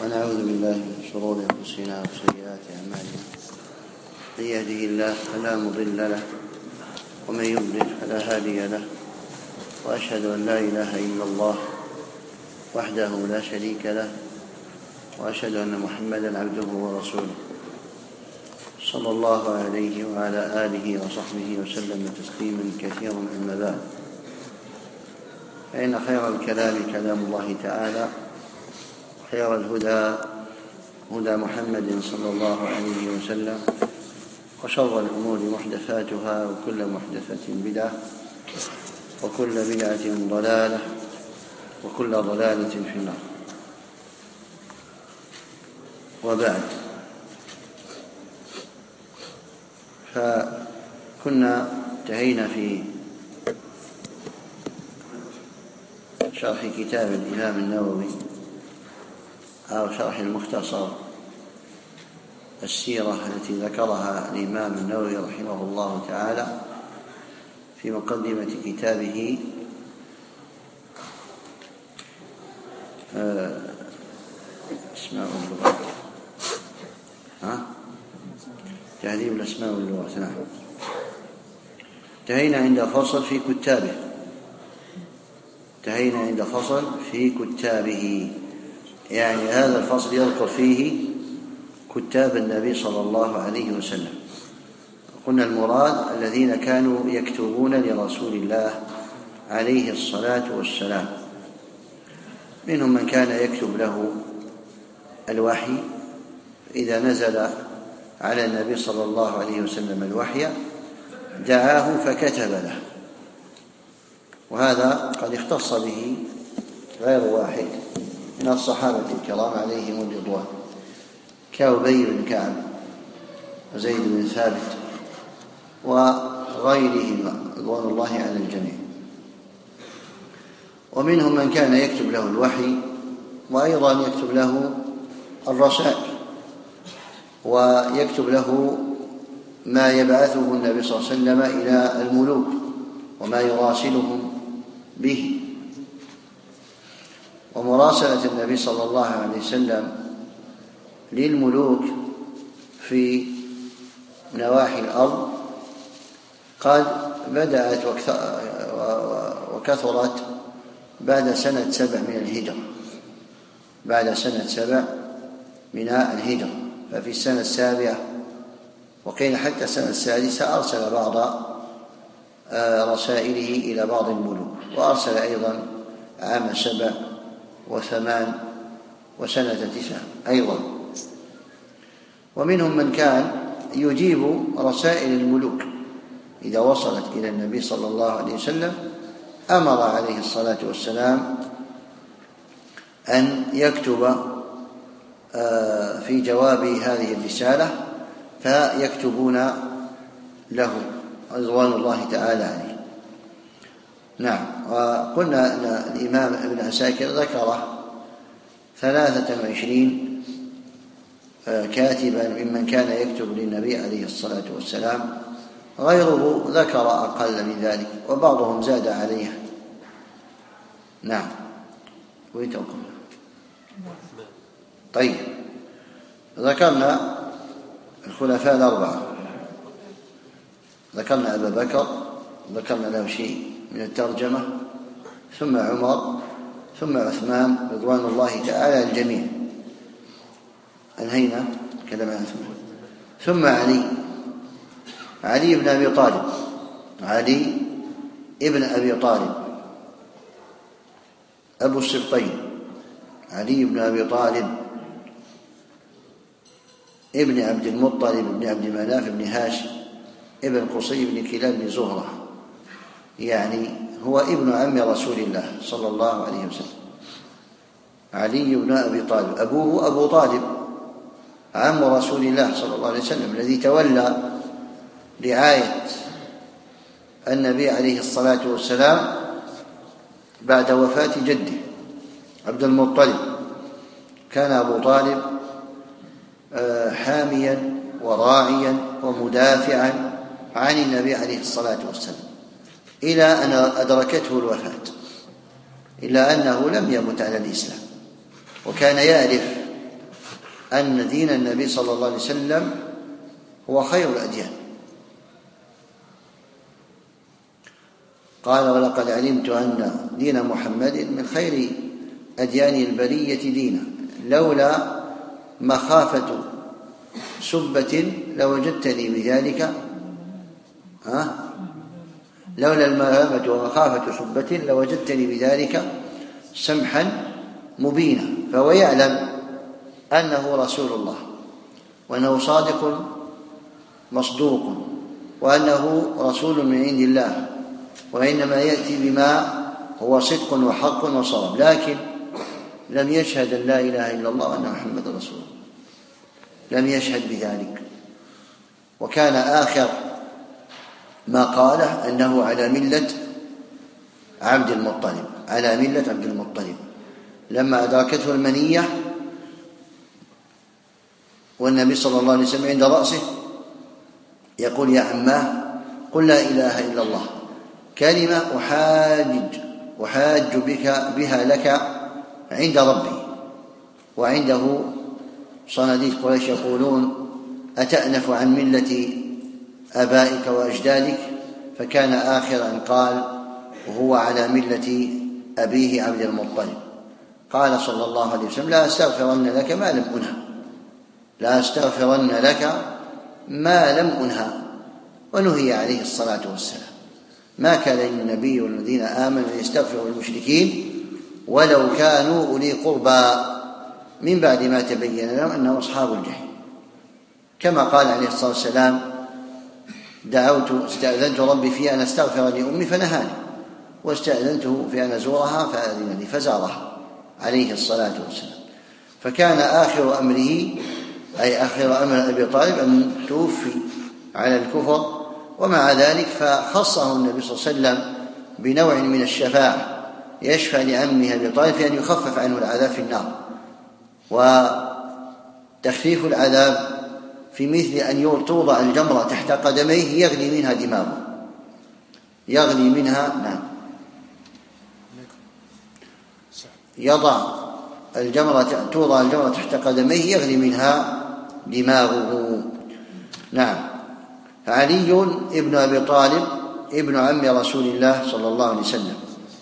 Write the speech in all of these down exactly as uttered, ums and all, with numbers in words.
ونعوذ بالله من شرور أنفسنا وسيئات أعمالنا. من يهده الله فلا مضل له ومن يضلل فلا هادي له، وأشهد أن لا إله إلا الله وحده لا شريك له، وأشهد أن محمدا عبده ورسوله صلى الله عليه وعلى آله وصحبه وسلم تسليما كثيرا. أما بعد، فإن خير الكلام كلام الله تعالى، خير الهدى هدى محمد صلى الله عليه وسلم، وشر الأمور محدثاتها، وكل محدثة بدعة، وكل بدعة ضلالة، وكل ضلالة في النار. وبعد، فكنا انتهينا في شرح كتاب الإمام النووي أو شرح المختصر السيرة التي ذكرها الإمام النووي رحمه الله تعالى في مقدمة كتابه أسماء اللغات، ها؟ تهذيب الأسماء واللغات. نعم. انتهينا عند فصل في كتابه انتهينا عند فصل في كتابه يعني هذا الفصل يذكر فيه كتاب النبي صلى الله عليه وسلم. قلنا المراد الذين كانوا يكتبون لرسول الله عليه الصلاة والسلام، منهم من كان يكتب له الوحي، إذا نزل على النبي صلى الله عليه وسلم الوحي دعاه فكتب له، وهذا قد اختص به غير واحد من الصحابة الكرام عليهم الرضوان، كأبي بن كعب وزيد بن ثابت وغيرهم رضوان الله على الجميع. ومنهم من كان يكتب له الوحي، وأيضا يكتب له الرسائل، ويكتب له ما يبعثه النبي صلى الله عليه وسلم إلى الملوك وما يراسلهم به. ومراسلة النبي صلى الله عليه وسلم للملوك في نواحي الأرض قد بدأت وكثرت بعد سنة سبع من الهجرة بعد سنة سبع من الهجرة ففي السنة السابعة وقيل حتى السنة السادسة أرسل بعض رسائله إلى بعض الملوك، وأرسل أيضا عام سبع وثمان وسنة تسع أيضا. ومنهم من كان يجيب رسائل الملوك إذا وصلت إلى النبي صلى الله عليه وسلم، أمر عليه الصلاة والسلام أن يكتب في جواب هذه الرسالة، فيكتبون له رضوان الله تعالى عليه. نعم. وقلنا أن الإمام ابن عساكر ذكر ثلاثة وعشرين كاتبا ممن كان يكتب للنبي عليه الصلاة والسلام، غيره ذكر أقل من ذلك، وبعضهم زاد عليها. نعم. ويتوقف. طيب، ذكرنا الخلفاء الأربعة، ذكرنا أبا بكر، ذكرنا له شيء من الترجمة، ثم عمر، ثم عثمان رضوان الله تعالى الجميع، أنهينا كلام عن عثمان، ثم علي علي بن أبي طالب علي ابن أبي طالب أبو السبطين، علي بن أبي طالب ابن عبد المطلب ابن عبد مناف ابن هاشم ابن قصي ابن كلاب بن زهرة، يعني هو ابن عم رسول الله صلى الله عليه وسلم. علي بن أبي طالب أبوه أبو طالب عم رسول الله صلى الله عليه وسلم، الذي تولى رعاية النبي عليه الصلاة والسلام بعد وفاة جده عبد المطلب. كان أبو طالب حاميا وراعيا ومدافعا عن النبي عليه الصلاة والسلام إلى أن أدركته الوفاة، إلا أنه لم يمت على الإسلام، وكان يعرف أن دين النبي صلى الله عليه وسلم هو خير الأديان. قال: ولقد علمت أن دين محمد من خير أديان البرية دينا، لولا مخافة سبة لوجدتني بذلك ها لولا الملامة ومخافة سبة لوجدتني بذلك سمحا مبينا. فهو يعلم أنه رسول الله، وأنه صادق مصدوق، وأنه رسول من عند الله، وإنما يأتي بما هو صدق وحق وصواب، لكن لم يشهد أن لا إله إلا الله وأن محمد رسول الله، لم يشهد بذلك. وكان آخر ما قاله أنه على ملة عبد المطلب، على ملة عبد المطلب. لما أدركته المنية والنبي صلى الله عليه وسلم عند رأسه يقول: يا عماه قل لا إله إلا الله، كلمة أحاج أحاج بك بها لك عند ربي. وعنده صناديد قريش يقولون: أتأنف عن ملة آبائك وأجدادك؟ فكان آخر أن قال وهو على ملة أبيه عبد المطلب. قال صلى الله عليه وسلم: لا أستغفرن لك ما لم أنهى، لا أستغفرن لك ما لم أنهى. ونهي عليه الصلاة والسلام. ما كان للنبي والذين آمنوا يستغفروا للمشركين ولو كانوا أولي قربى من بعد ما تبين لهم أنهم أصحاب الجحيم، كما قال عليه الصلاة والسلام: دعوت استأذنت ربي في أن أستغفر لأمي فنهاني، واستأذنته في أن أزورها فأذن لي فزارها عليه الصلاة والسلام. فكان آخر أمره أي آخر أمر أبي طالب أن توفي على الكفر. ومع ذلك فخصه النبي صلى الله عليه وسلم بنوع من الشفاعة، يشفع لعمه أبي طالب في أن يخفف عنه العذاب في النار. وتخفيف العذاب في مثل أن توضع الجمرة تحت قدميه يغلي منها دماغه، يغلي منها نعم يضع الجمرة توضع الجمرة تحت قدميه يغلي منها دماغه. نعم. علي ابن أبي طالب ابن عم رسول الله صلى الله عليه وسلم،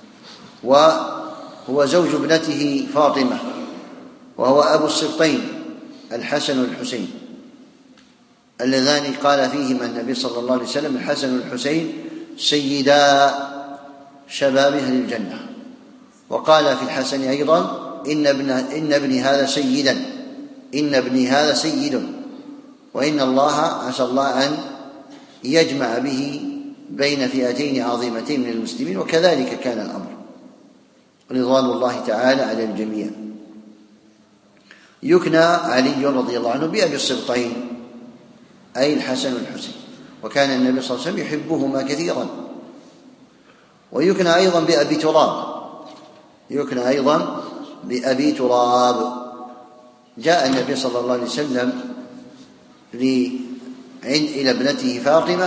وهو زوج ابنته فاطمة، وهو أبو السبطين الحسن والحسين اللذان قال فيهما النبي صلى الله عليه وسلم: الحسن والحسين سيدا شباب أهل الجنة. وقال في الحسن أيضا: إن ابن إن ابني هذا سيدا إن ابني هذا سيد، وإن الله عسى الله أن يجمع به بين فئتين عظيمتين من المسلمين. وكذلك كان الأمر، رضوان الله تعالى على الجميع. يكنى علي رضي الله عنه بأبي السبطين أي الحسن والحسين، وكان النبي صلى الله عليه وسلم يحبهما كثيرا. ويكنى أيضا بأبي تراب يكنى أيضا بأبي تراب. جاء النبي صلى الله عليه وسلم إلى ابنته فاطمة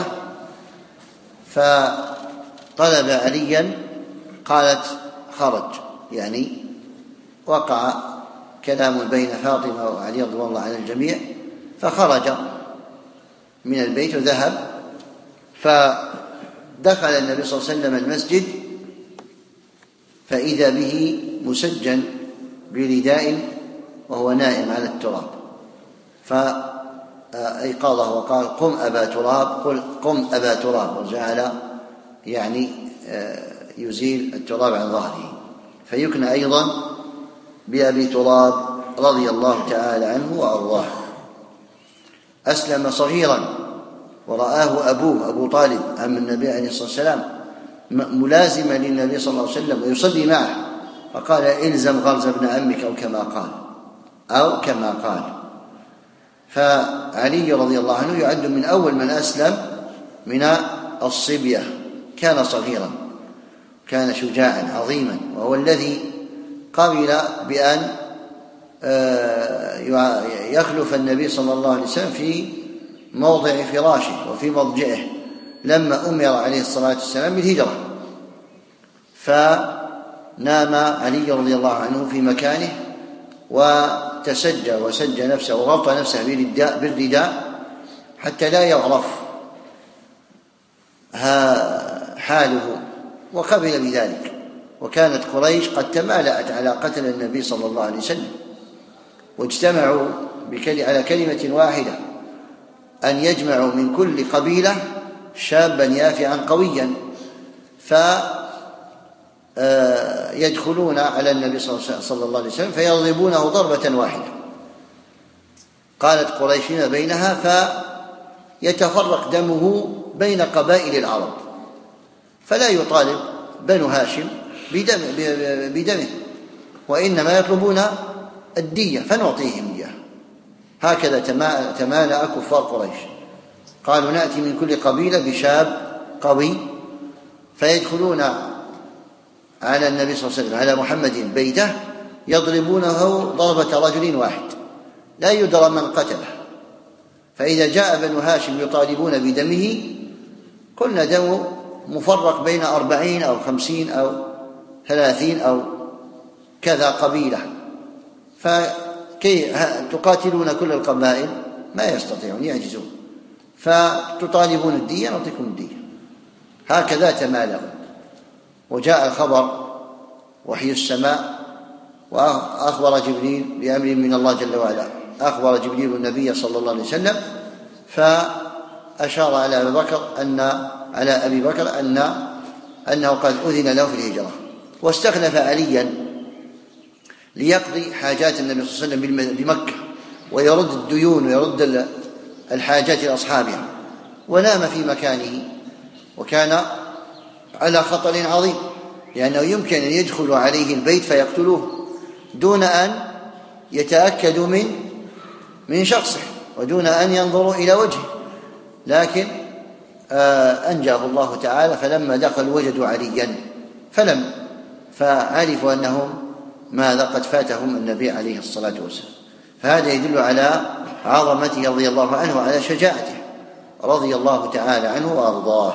فطلب عليا، قالت خرج، يعني وقع كلام بين فاطمة وعلي رضي الله عن الجميع، فخرج من البيت وذهب. فدخل النبي صلى الله عليه وسلم المسجد فإذا به مسجن برداء وهو نائم على التراب، فأيقظه وقال: قم أبا تراب قل قم أبا تراب، وجعل يعني يزيل التراب عن ظهره. فيكنى أيضا بأبي تراب رضي الله تعالى عنه وأرضاه. أسلم صغيرا ورآه أبوه أبو طالب عم النبي عليه الصلاة والسلام ملازما للنبي صلى الله عليه وسلم ويصلي معه، فقال: إلزم غرز ابن عمك أو كما قال أو كما قال. فعلي رضي الله عنه يعد من أول من أسلم من الصبية، كان صغيرا، كان شجاعا عظيما، وهو الذي قبل بأن يخلف النبي صلى الله عليه وسلم في موضع فراشه وفي مضجعه لما أمر عليه الصلاة والسلام بالهجرة، فنام علي رضي الله عنه في مكانه، تسجى وسجى نفسه وغطى نفسه بالرداء حتى لا يعرف حاله، وقبل بذلك. وكانت قريش قد تمالأت على قتل النبي صلى الله عليه وسلم، واجتمعوا على كلمة واحدة أن يجمعوا من كل قبيلة شابا يافعا قويا فيدخلون على النبي صلى الله عليه وسلم فيضربونه ضربة واحدة. قالت قريش فيما بينها فيتفرق دمه بين قبائل العرب، فلا يطالب بنو هاشم بدمه، وإنما يطلبون الدية فنعطيهم إياه. هكذا تمالأ كفار قريش، قالوا نأتي من كل قبيلة بشاب قوي فيدخلون على النبي صلى الله عليه وسلم على محمد بيته يضربونه ضربة رجل واحد لا يدرى من قتله. فإذا جاء بنو هاشم يطالبون بدمه قلنا دمه مفرق بين أربعين أو خمسين أو ثلاثين أو كذا قبيلة، فكي تقاتلون كل القبائل ما يستطيعون يعجزون، فتطالبون الدية نعطيكم الدية. هكذا تمالأوا. وجاء الخبر وحي السماء وأخبر جبريل بأمر من الله جل وعلا، أخبر جبريل النبي صلى الله عليه وسلم فأشار على أبي بكر أن على أبي بكر أن أنه قد أذن له في الهجرة، واستخلف عليا ليقضي حاجات النبي صلى الله عليه وسلم بمكة ويرد الديون ويرد الحاجات لأصحابها، ونام في مكانه، وكان على خطر عظيم لأنه يمكن أن يدخلوا عليه البيت فيقتلوه دون أن يتأكدوا من من شخصه ودون أن ينظروا إلى وجهه، لكن أنجاه الله تعالى. فلما دخلوا وجدوا عليا فلم فعرفوا أنهم ماذا قد فاتهم النبي عليه الصلاة والسلام. فهذا يدل على عظمته رضي الله عنه وعلى شجاعته رضي الله تعالى عنه وأرضاه.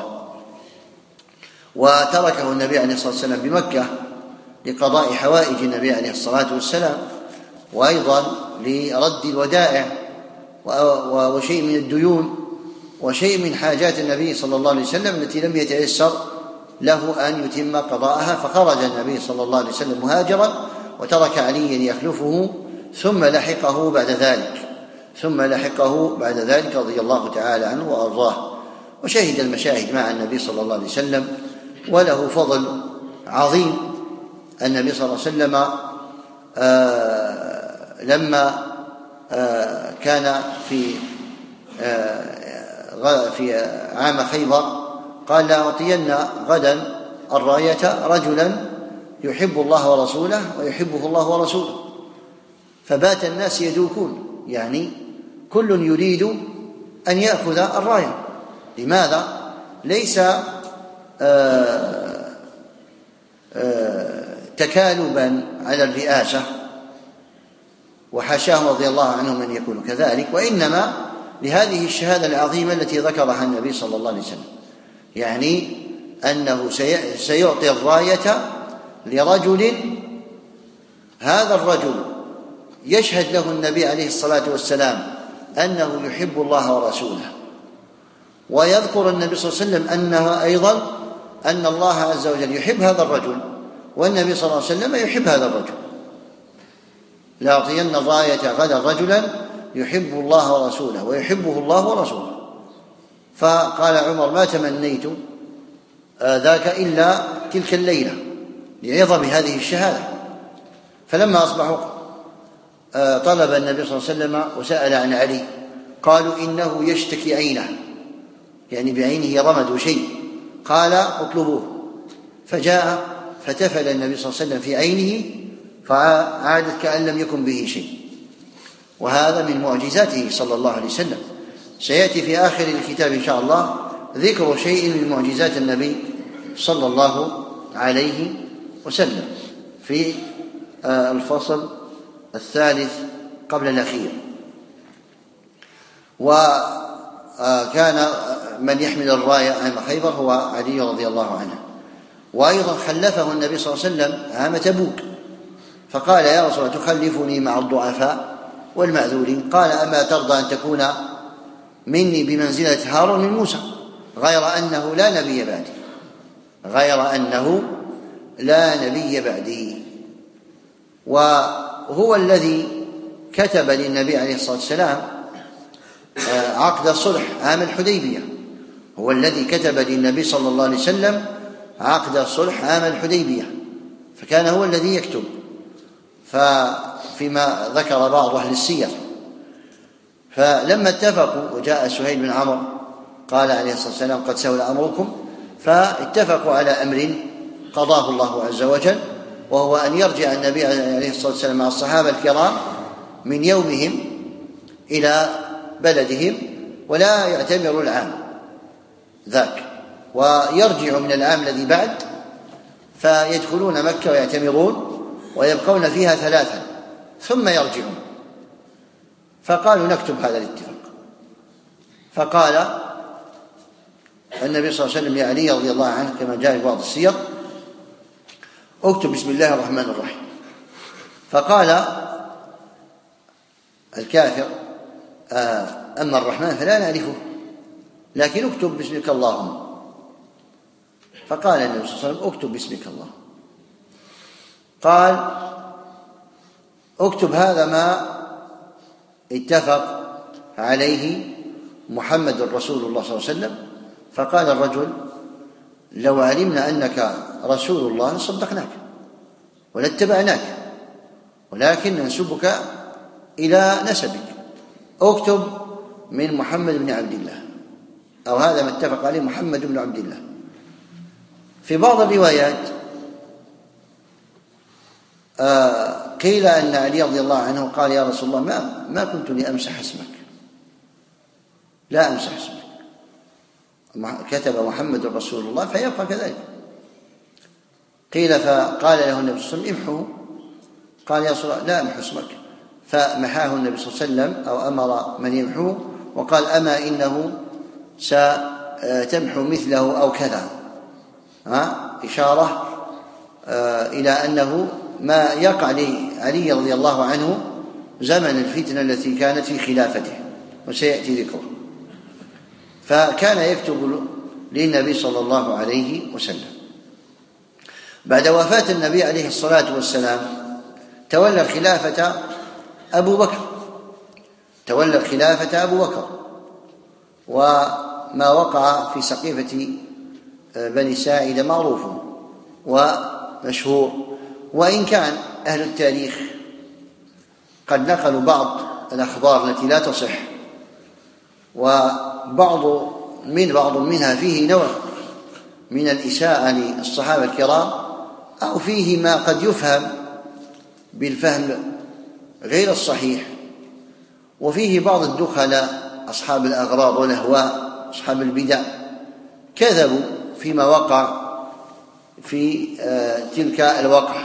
وتركه النبي عليه الصلاة والسلام بمكة لقضاء حوائج النبي عليه الصلاة والسلام، وأيضا لرد الودائع وشيء من الديون وشيء من حاجات النبي صلى الله عليه وسلم التي لم يتيسر له أن يتم قضاءها. فخرج النبي صلى الله عليه وسلم مهاجرا وترك عليا يخلفه ثم لحقه بعد ذلك ثم لحقه بعد ذلك رضي الله تعالى عنه وأرضاه، وشهد المشاهد مع النبي صلى الله عليه وسلم، وله فضل عظيم. النبي صلى الله عليه وسلم آه لما آه كان في آه في عام خيبر قال لأعطين غدا الراية رجلا يحب الله ورسوله ويحبه الله ورسوله، فبات الناس يدوكون، يعني كل يريد أن يأخذ الراية. لماذا؟ ليس آه آه تكالبا على الرئاسة وحاشاه رضي الله عنه من يكون كذلك، وإنما لهذه الشهادة العظيمة التي ذكرها النبي صلى الله عليه وسلم، يعني أنه سيعطي الراية لرجل، هذا الرجل يشهد له النبي عليه الصلاة والسلام أنه يحب الله ورسوله، ويذكر النبي صلى الله عليه وسلم أنه أيضا أن الله عز وجل يحب هذا الرجل، والنبي صلى الله عليه وسلم يحب هذا الرجل. لأعطين الراية غدا رجلا يحب الله ورسوله ويحبه الله ورسوله. فقال عمر ما تمنيت ذاك إلا تلك الليلة لعظم هذه الشهادة. فلما أصبحوا طلب النبي صلى الله عليه وسلم وسأل عن علي، قالوا إنه يشتكي عينه، يعني بعينه رمد شيء، قال اطلبوه. فجاء فتفل النبي صلى الله عليه وسلم في عينه فعادت كأن لم يكن به شيء، وهذا من معجزاته صلى الله عليه وسلم. سيأتي في آخر الكتاب إن شاء الله ذكر شيء من معجزات النبي صلى الله عليه وسلم في الفصل الثالث قبل الأخير. وكان من يحمل الراية عام خيبر هو علي رضي الله عنه. وأيضا خلفه النبي صلى الله عليه وسلم عام تبوك، فقال يا رسول الله تخلفني مع الضعفاء؟ والمعذورين. قال أما ترضى أن تكون مني بمنزلة هارون من موسى غير أنه لا نبي بعدي غير أنه لا نبي بعدي وهو الذي كتب للنبي عليه الصلاة والسلام عقد الصلح عام الحديبية، هو الذي كتب للنبي صلى الله عليه وسلم عقد الصلح عام الحديبية، فكان هو الذي يكتب. ففيما ذكر بعض أهل السير فلما اتفقوا وجاء سهيل بن عمرو قال عليه الصلاة والسلام قد سهل أمركم، فاتفقوا على أمر قضاه الله عز وجل، وهو أن يرجع النبي عليه الصلاة والسلام مع الصحابة الكرام من يومهم إلى بلدهم ولا يعتمروا العام ذاك، ويرجعوا من العام الذي بعد فيدخلون مكة ويعتمرون ويبقون فيها ثلاثا ثم يرجعون. فقالوا نكتب هذا الاتفاق. فقال النبي صلى الله عليه وسلم لعلي رضي الله عنه كما جاء في بعض السير اكتب بسم الله الرحمن الرحيم. فقال الكافر أما الرحمن فلا نعرفه لكن اكتب باسمك اللهم. فقال النبي صلى الله عليه وسلم اكتب باسمك الله. قال اكتب هذا ما اتفق عليه محمد رسول الله صلى الله عليه وسلم. فقال الرجل لو علمنا أنك رسول الله لصدقناك ولاتبعناك ولكن ننسبك إلى نسبك، اكتب من محمد بن عبد الله، أو هذا ما اتفق عليه محمد بن عبد الله. في بعض الروايات آه قيل أن علي رضي الله عنه قال يا رسول الله ما, ما كنت لأمسح اسمك، لا أمسح اسمك، كتب محمد رسول الله فيبقى كذلك. قيل فقال له النبي صلى الله عليه وسلم امحه، قال يا رسول الله لا أمحو اسمك، فمحاه النبي صلى الله عليه وسلم أو أمر من يمحوه وقال أما إنه ستمحو مثله أو كذا، إشارة إلى أنه ما يقع لعلي رضي الله عنه زمن الفتنة التي كانت في خلافته وسيأتي ذكره. فكان يكتب للنبي صلى الله عليه وسلم. بعد وفاة النبي عليه الصلاة والسلام تولى الخلافة أبو بكر تولى الخلافة أبو بكر وما وقع في سقيفة بني ساعدة معروف ومشهور، وإن كان أهل التاريخ قد نقلوا بعض الأخبار التي لا تصح، وبعض من بعض منها فيه نوع من الإساءة للصحابة الكرام أو فيه ما قد يفهم بالفهم غير الصحيح، وفيه بعض الدخلاء أصحاب الأغراض والأهواء أصحاب البدع كذبوا فيما وقع في تلك الوقعة.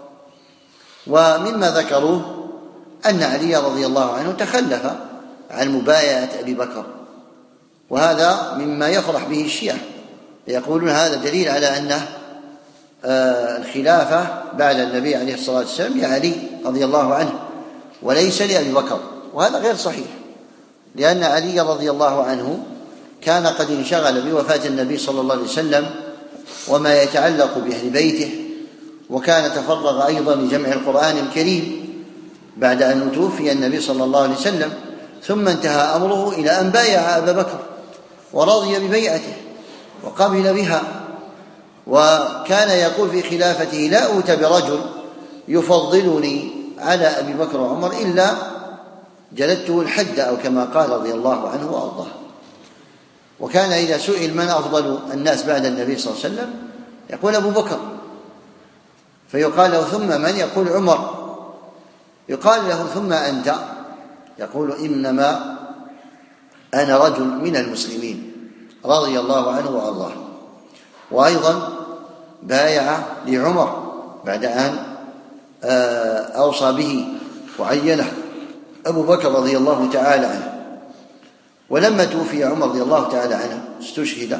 ومما ذكروه أن علي رضي الله عنه تخلف عن مبايعة أبي بكر، وهذا مما يفرح به الشيعة، يقولون هذا دليل على أن الخلافة بعد النبي عليه الصلاة والسلام لعلي رضي الله عنه وليس لأبي بكر، وهذا غير صحيح، لأن علي رضي الله عنه كان قد انشغل بوفاة النبي صلى الله عليه وسلم وما يتعلق بأهل بيته، وكان تفرغ أيضا لجمع القرآن الكريم بعد أن توفي النبي صلى الله عليه وسلم، ثم انتهى أمره إلى أن بايع أبا بكر ورضي ببيعته وقبل بها، وكان يقول في خلافته لا أوتى برجل يفضلني على أبي بكر وعمر إلا جلدته الحد، أو كما قال رضي الله عنه وأرضاه. وكان إذا سئل من أفضل الناس بعد النبي صلى الله عليه وسلم يقول أبو بكر، فيقال له ثم من؟ يقول عمر، يقال له ثم أنت؟ يقول إنما أنا رجل من المسلمين رضي الله عنه وأرضاه. وأيضا بايع لعمر بعد أن أوصى به وعينه أبو بكر رضي الله تعالى عنه. ولما توفي عمر رضي الله تعالى عنه استشهد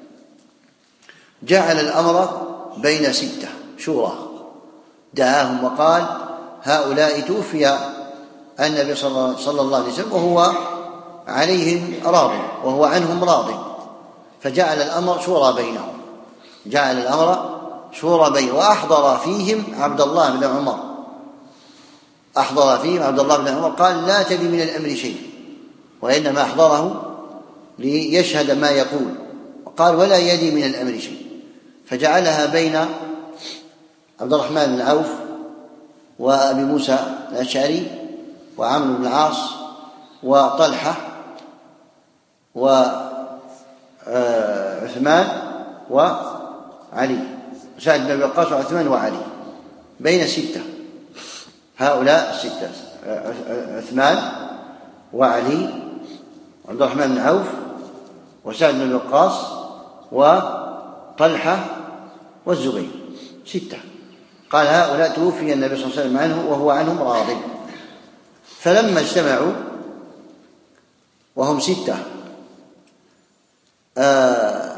جعل الأمر بين ستة شورى، دعاهم وقال هؤلاء توفي النبي صلى الله عليه وسلم وهو عليهم راض وهو عنهم راض، فجعل الأمر شورى بينهم، جعل الأمر شورى بينهم. وأحضر فيهم عبد الله بن عمر، أحضر فيهم عبد الله بن عمر قال: لا تلي من الأمر شيء، وإنما أحضره ليشهد ما يقول، وقال: ولا يلي من الأمر شيء، فجعلها بين عبد الرحمن بن عوف وأبي موسى الأشعري وعمرو بن العاص وطلحة وعثمان وعلي، سعد بن أبي وقاص وعثمان وعلي، بين ستة، هؤلاء الستة: عثمان وعلي وعبد الرحمن بن عوف وسعد بن أبي وقاص وطلحة والزبير، ستة. قال: هؤلاء توفي النبي صلى الله عليه وسلم عنه وهو عنهم راض. فلما اجتمعوا وهم ستة آه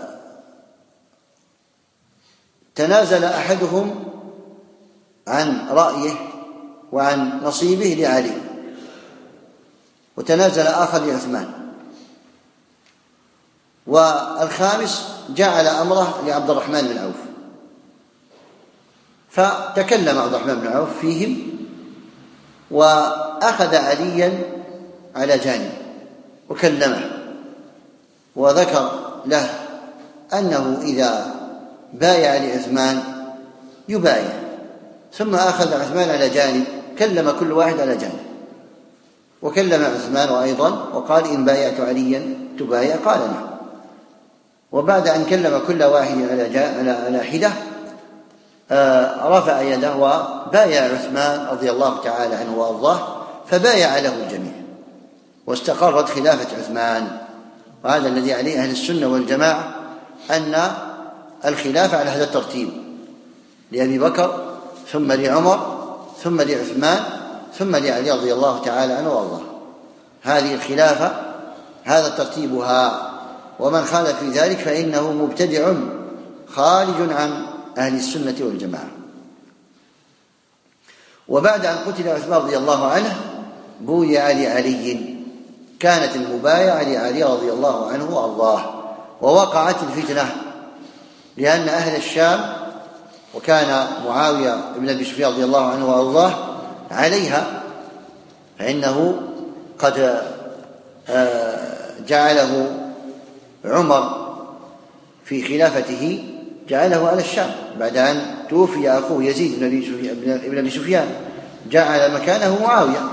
تنازل أحدهم عن رأيه وعن نصيبه لعلي، وتنازل آخر لعثمان، والخامس جعل أمره لعبد الرحمن بن عوف. فتكلم عبد الرحمن بن عوف فيهم وأخذ عليا على جانب وكلمه وذكر له أنه إذا بايع لعثمان يبايع، ثم أخذ عثمان على جانب، كلم كل واحد على جانب، وكلم عثمان أيضا وقال: إن بايعت عليا تبايع؟ قال: نعم. وبعد أن كلم كل واحد على حدة رفع يده وبايع عثمان رضي الله تعالى عنه وأرضاه، فبايع له الجميع واستقرت خلافة عثمان. وهذا الذي عليه أهل السنة والجماعة، أن الخلافة على هذا الترتيب: لأبي بكر، ثم لعمر، ثم لعثمان، ثم لعلي رضي الله تعالى عنه وأرضاه. هذه الخلافة، هذا ترتيبها، ومن خالف في ذلك فإنه مبتدع خارج عن أهل السنة والجماعة. وبعد أن قتل عثمان رضي الله عنه بويع لعلي، كانت المبايعة لعلي رضي الله عنه وأرضاه. ووقعت الفتنة لأن أهل الشام، وكان معاوية بن أبي سفيان رضي الله عنه وأرضاه عليها، فإنه قد جعله عمر في خلافته، جعله على الشام بعد أن توفي أخوه يزيد بن أبي سفيان، جعل مكانه معاوية،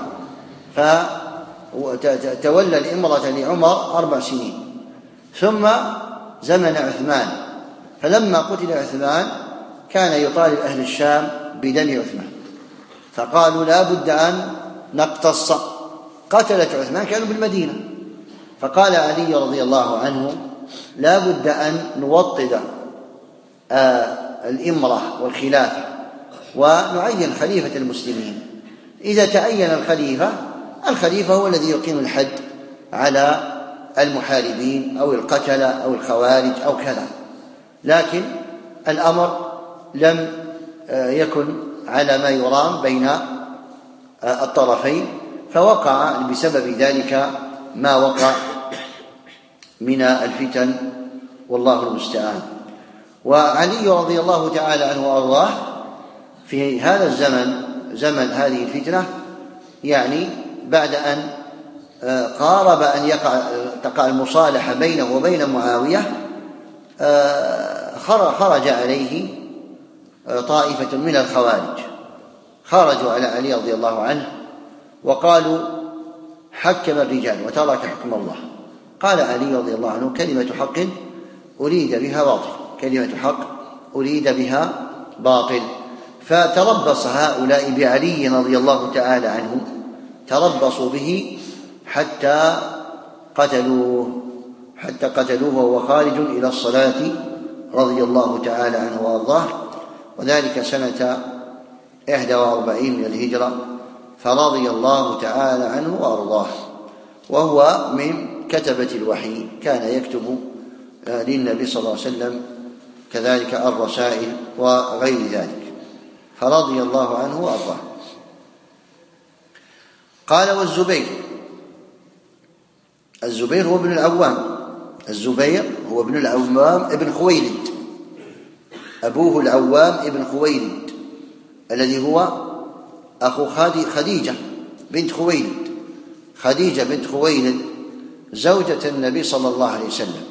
فتولى الإمرة لعمر أربع سنين. ثم زمن عثمان، فلما قتل عثمان كان يطالب أهل الشام بدم عثمان، فقالوا: لا بد أن نقتص. قتلت عثمان، كانوا بالمدينة، فقال علي رضي الله عنه: لا بد أن نوطد الإمرة والخلافة ونعين خليفة المسلمين. إذا تعين الخليفة، الخليفة هو الذي يقيم الحد على المحاربين أو القتلة أو الخوارج أو كذا، لكن الأمر لم يكن على ما يرام بين الطرفين، فوقع بسبب ذلك ما وقع من الفتن، والله المستعان. وعلي رضي الله تعالى عنه وأرضاه في هذا الزمن، زمن هذه الفتنة، يعني بعد أن قارب أن يقع تقع المصالحة بينه وبين معاوية، خرج عليه طائفة من الخوارج، خرجوا على علي رضي الله عنه وقالوا: حكم الرجال وترك حكم الله. قال علي رضي الله عنه: كلمة حق أريد بها باطل، كلمة حق أريد بها باطل. فتربص هؤلاء بعلي رضي الله تعالى عنه، تربصوا به حتى قتلوه حتى قتلوه وهو خارج إلى الصلاة رضي الله تعالى عنه وأرضاه، وذلك سنة إحدى وأربعين من الهجرة، فرضي الله تعالى عنه وأرضاه. وهو من كتبة الوحي، كان يكتب للنبي صلى الله عليه وسلم كذلك الرسائل وغير ذلك، فرضي الله عنه وأرضاه. قال والزبير. الزبير هو ابن العوام، الزبير هو ابن العوام ابن خويلد، أبوه العوام ابن خويلد الذي هو أخو خديجة بنت خويلد. خديجة بنت خويلد زوجة النبي صلى الله عليه وسلم،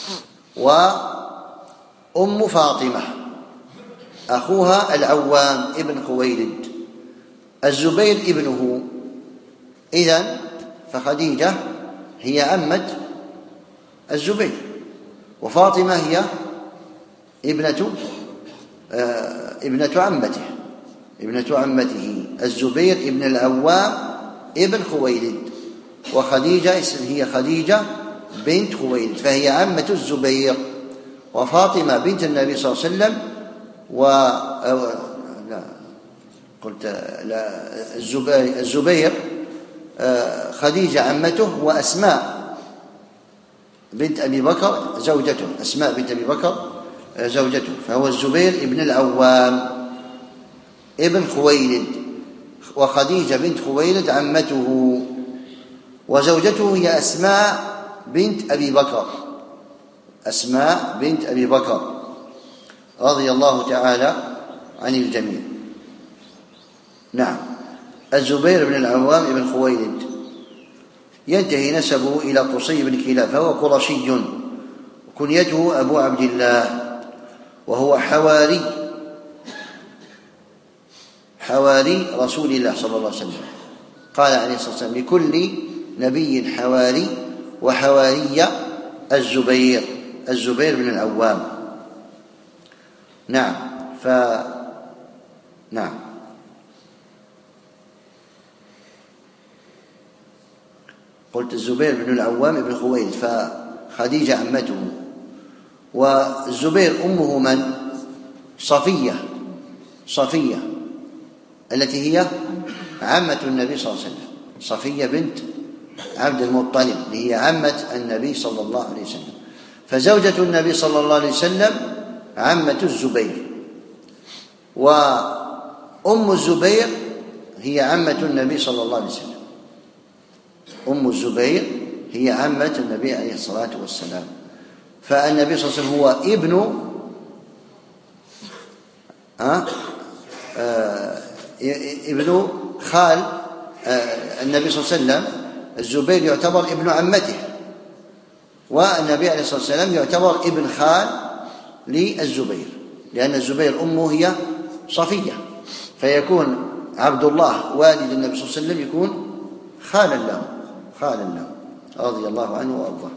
وأم فاطمة أخوها العوام ابن خويلد، الزبير ابنه. إذن فخديجة هي عمة الزبير، وفاطمة هي ابنة آه ابنة عمته ابنة عمته الزبير ابن العوام ابن خويلد، وخديجة هي خديجة بنت خويلد، فهي عمة الزبير. وفاطمة بنت النبي صلى الله عليه وسلم و لا قلت لا الزبير, الزبير خديجة عمته، وأسماء بنت أبي بكر زوجته، أسماء بنت أبي بكر زوجته، فهو الزبير ابن العوام ابن خويلد، وخديجة بنت خويلد عمته، وزوجته هي أسماء بنت أبي بكر، أسماء بنت أبي بكر رضي الله تعالى عن الجميع. نعم، الزبير بن العوام ابن خويلد ينتهي نسبه إلى قصي بن كلاب، فهو قرشي، كنيته أبو عبد الله، وهو حواري حواري رسول الله صلى الله عليه وسلم. قال عليه الصلاة والسلام: لكل نبي حواري، وحواري الزبير الزبير بن العوام. نعم ف نعم قلت الزبير بن العوام ابن خويلد، فخديجة عمته، والزبير أمه من؟ صفية صفية التي هي عمة النبي صلى الله عليه وسلم، صفية بنت عبد المطلب هي عمة النبي صلى الله عليه وسلم، فزوجة النبي صلى الله عليه وسلم عمة الزبير، وأم الزبير هي عمة النبي صلى الله عليه وسلم. أم الزبير هي عمة النبي عليه الصلاة والسلام، فالنبي صلى الله عليه وسلم هو ابن أه؟ آه ابن خال آه النبي صلى الله عليه وسلم. الزبير يعتبر ابن عمته، والنبي عليه الصلاة والسلام يعتبر ابن خال للزبير، لأن الزبير أمه هي صفية، فيكون عبد الله والد النبي صلى الله عليه وسلم يكون خالا له خالا له رضي الله عنه وأرضاه.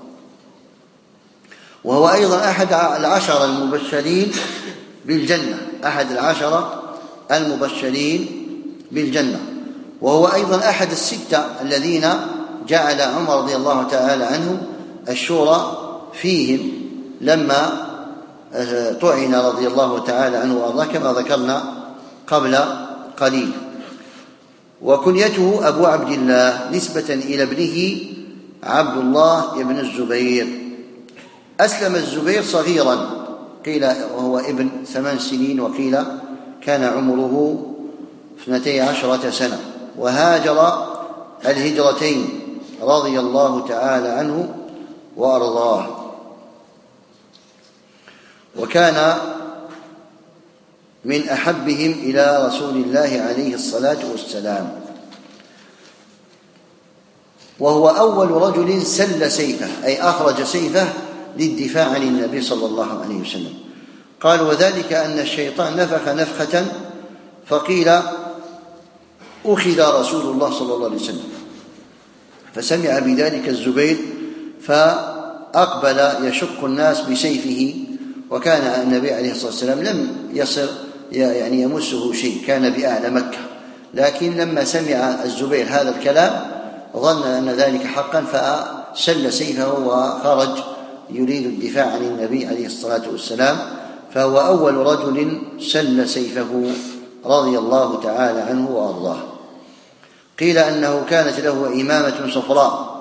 وهو أيضا أحد العشرة المبشرين بالجنة، أحد العشرة المبشرين بالجنة، وهو أيضا أحد الستة الذين جعل عمر رضي الله تعالى عنه الشورى فيهم لما طعن رضي الله تعالى عنه وأرضاه كما ذكرنا قبل قليل. وكنيته أبو عبد الله نسبة إلى ابنه عبد الله بن الزبير. أسلم الزبير صغيرا، قيل وهو ابن ثمان سنين، وقيل كان عمره اثنتي عشرة سنة، وهاجر الهجرتين رضي الله تعالى عنه وأرضاه، وكان من أحبهم إلى رسول الله عليه الصلاة والسلام، وهو أول رجل سل سيفه، أي أخرج سيفه للدفاع عن النبي صلى الله عليه وسلم. قال: وذلك أن الشيطان نفخ نفخة فقيل أخذ رسول الله صلى الله عليه وسلم، فسمع بذلك الزبير فأقبل يشق الناس بسيفه، وكان النبي عليه الصلاة والسلام لم يصر يعني يمسه شيء، كان بأعلى مكة، لكن لما سمع الزبير هذا الكلام ظن أن ذلك حقا، فسل سيفه وخرج يريد الدفاع عن النبي عليه الصلاة والسلام، فهو أول رجل سل سيفه رضي الله تعالى عنه وأرضاه. قيل أنه كانت له إمامة صفراء،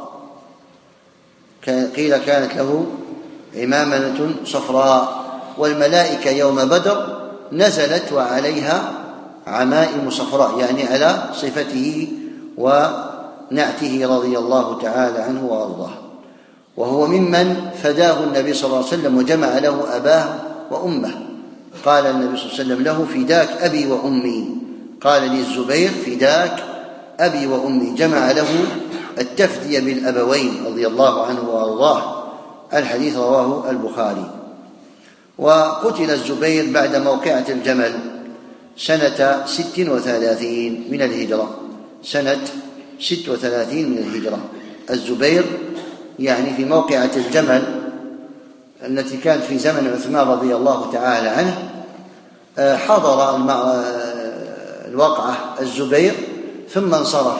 قيل كانت له إمامة صفراء، والملائكة يوم بدر نزلت وعليها عمائم صفراء، يعني على صفته نعته رضي الله تعالى عنه وأرضاه، وهو ممن فداه النبي صلى الله عليه وسلم وجمع له أباه وأمه. قال النبي صلى الله عليه وسلم له: فداك أبي وأمي. قال للزبير: فداك أبي وأمي. جمع له التفدية بالأبوين رضي الله عنه وأرضاه. الحديث رواه البخاري. وقتل الزبير بعد موقعة الجمل سنة ست وثلاثين من الهجرة سنة ست وثلاثين من الهجرة. الزبير يعني في موقعة الجمل التي كانت في زمن عثمان رضي الله تعالى عنه، حضر الوقعة الزبير ثم انصرف،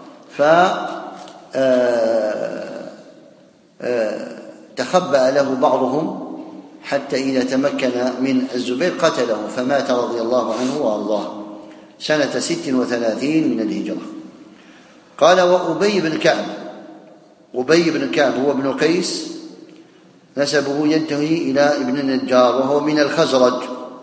فتخبأ له بعضهم حتى إذا تمكن من الزبير قتله، فمات رضي الله عنه وأرضاه سنة ست وثلاثين من الهجرة. قال: وأبي بن كعب. أبي بن كعب هو ابن قيس، نسبه ينتهي إلى ابن النجار، وهو من الخزرج،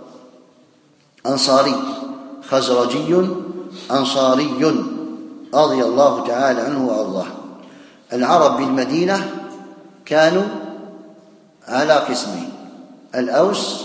أنصاري، خزرجي أنصاري رضي الله تعالى عنه وأرضاه. العرب بالمدينة كانوا على قسمين: الأوس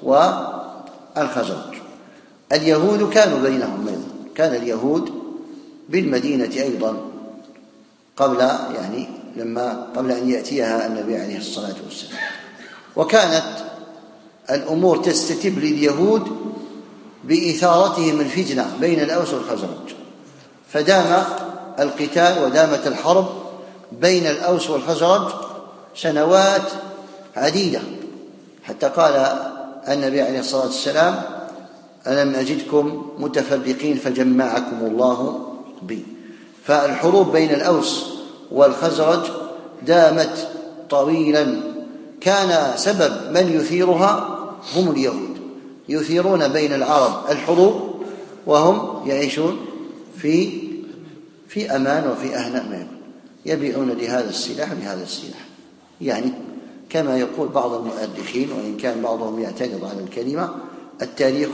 والخزرج. اليهود كانوا بينهم أيضا، كان اليهود بالمدينة أيضا قبل يعني لما قبل أن يأتيها النبي عليه الصلاة والسلام. وكانت الأمور تستتب لليهود بإثارتهم الفتنة بين الأوس والخزرج، فدام القتال ودامت الحرب بين الأوس والخزرج سنوات عديدة، حتى قال النبي عليه الصلاة والسلام: ألم أجدكم متفرقين فجمعكم الله بي. فالحروب بين الأوس والخزرج دامت طويلا، كان سبب من يثيرها هم اليهود، يثيرون بين العرب الحروب وهم يعيشون في في أمان وفي أهناء، يبيعون لهذا السلاح بهذا السلاح. يعني كما يقول بعض المؤرخين، وإن كان بعضهم يعترض على الكلمة: التاريخ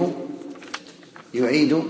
يعيد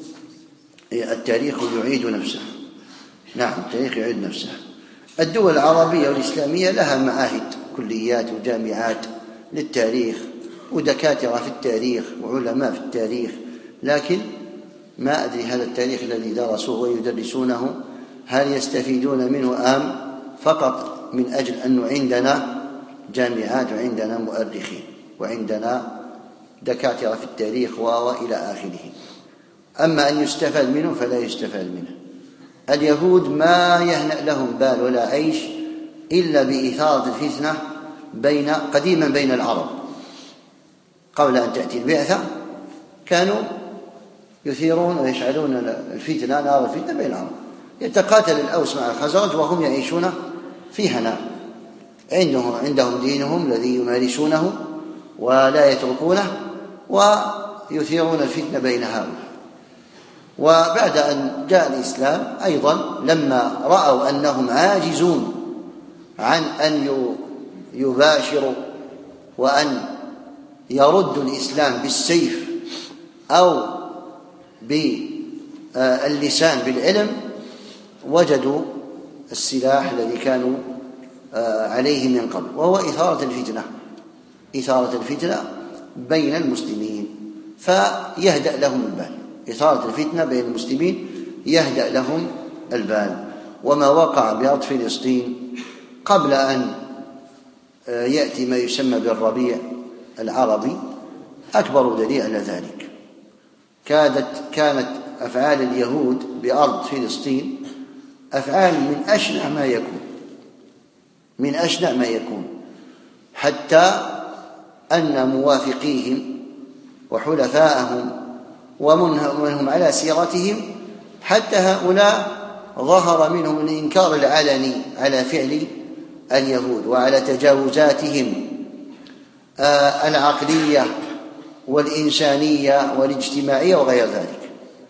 التاريخ يعيد نفسه. نعم، التاريخ يعيد نفسه. الدول العربية والإسلامية لها معاهد، كليات وجامعات للتاريخ، ودكاترة في التاريخ وعلماء في التاريخ، لكن ما أدري هذا التاريخ الذي درسوه ويدرسونه هل يستفيدون منه أم فقط من أجل أنه عندنا جامعات وعندنا مؤرخين وعندنا دكاترة في التاريخ وإلى آخره. أما أن يستفاد منه فلا يستفاد منه. اليهود ما يهنأ لهم بال ولا عيش إلا بإثارة الفتنة بين قديما بين العرب. قبل أن تأتي البعثة كانوا يثيرون ويشعلون الفتنة، نار الفتنة بين العرب، يتقاتل الأوس مع الخزرج وهم يعيشون في هناء، عندهم عندهم دينهم الذي يمارسونه ولا يتركونه، ويثيرون الفتنة بين هؤلاء. وبعد أن جاء الإسلام أيضا لما رأوا أنهم عاجزون عن أن يباشروا وأن يردوا الإسلام بالسيف أو باللسان بالعلم، وجدوا السلاح الذي كانوا عليه من قبل، وهو إثارة الفتنة إثارة الفتنة بين المسلمين، فيهدأ لهم البال. إثارة الفتنة بين المسلمين يهدأ لهم البال. وما وقع بأرض فلسطين قبل أن يأتي ما يسمى بالربيع العربي أكبر دليل على ذلك. كادت كانت أفعال اليهود بأرض فلسطين أفعال من أشنع ما يكون من أشنع ما يكون حتى أن موافقيهم وحلفاءهم ومنهم على سيرتهم حتى هؤلاء ظهر منهم الإنكار العلني على فعل اليهود وعلى تجاوزاتهم العقلية والإنسانية والاجتماعية وغير ذلك،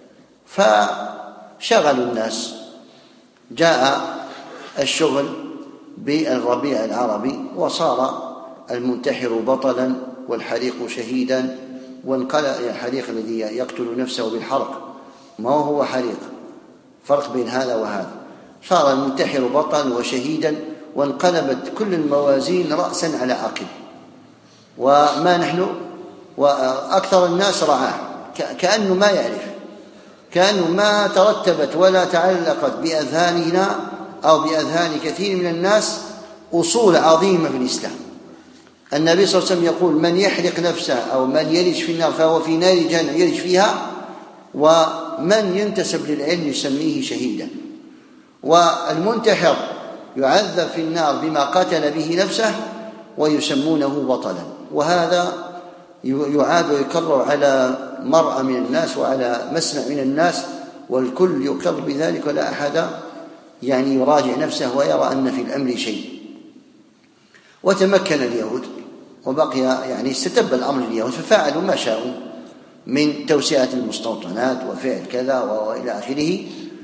فشغلوا الناس. جاء الشغل بالربيع العربي وصار المنتحر بطلا والحريق شهيدا، وانقلب الحريق الذي يقتل نفسه بالحرق ما هو حريق، فرق بين هذا وهذا. صار المنتحر بطلا وشهيدا، وانقلبت كل الموازين رأسا على عقب، وما نحن وأكثر الناس رعاه، كأنه ما يعرف، كأنه ما ترتبت ولا تعلقت بأذهاننا أو بأذهان كثير من الناس أصول عظيمة في الإسلام. النبي صلى الله عليه وسلم يقول: من يحرق نفسه أو من يلج في النار فهو في نار جهنم يلج فيها، ومن ينتسب للعلم يسميه شهيدا. والمنتحر يعذب في النار بما قتل به نفسه ويسمونه بطلا. وهذا يعاد ويكرر على مرأى من الناس وعلى مسمع من الناس، والكل يقر بذلك، ولا أحد يعني يراجع نفسه ويرى أن في الأمر شيء. وتمكن اليهود وبقي يعني استتب الأمر اليهود، ففعلوا ما شاءوا من توسعة المستوطنات وفعل كذا وإلى آخره.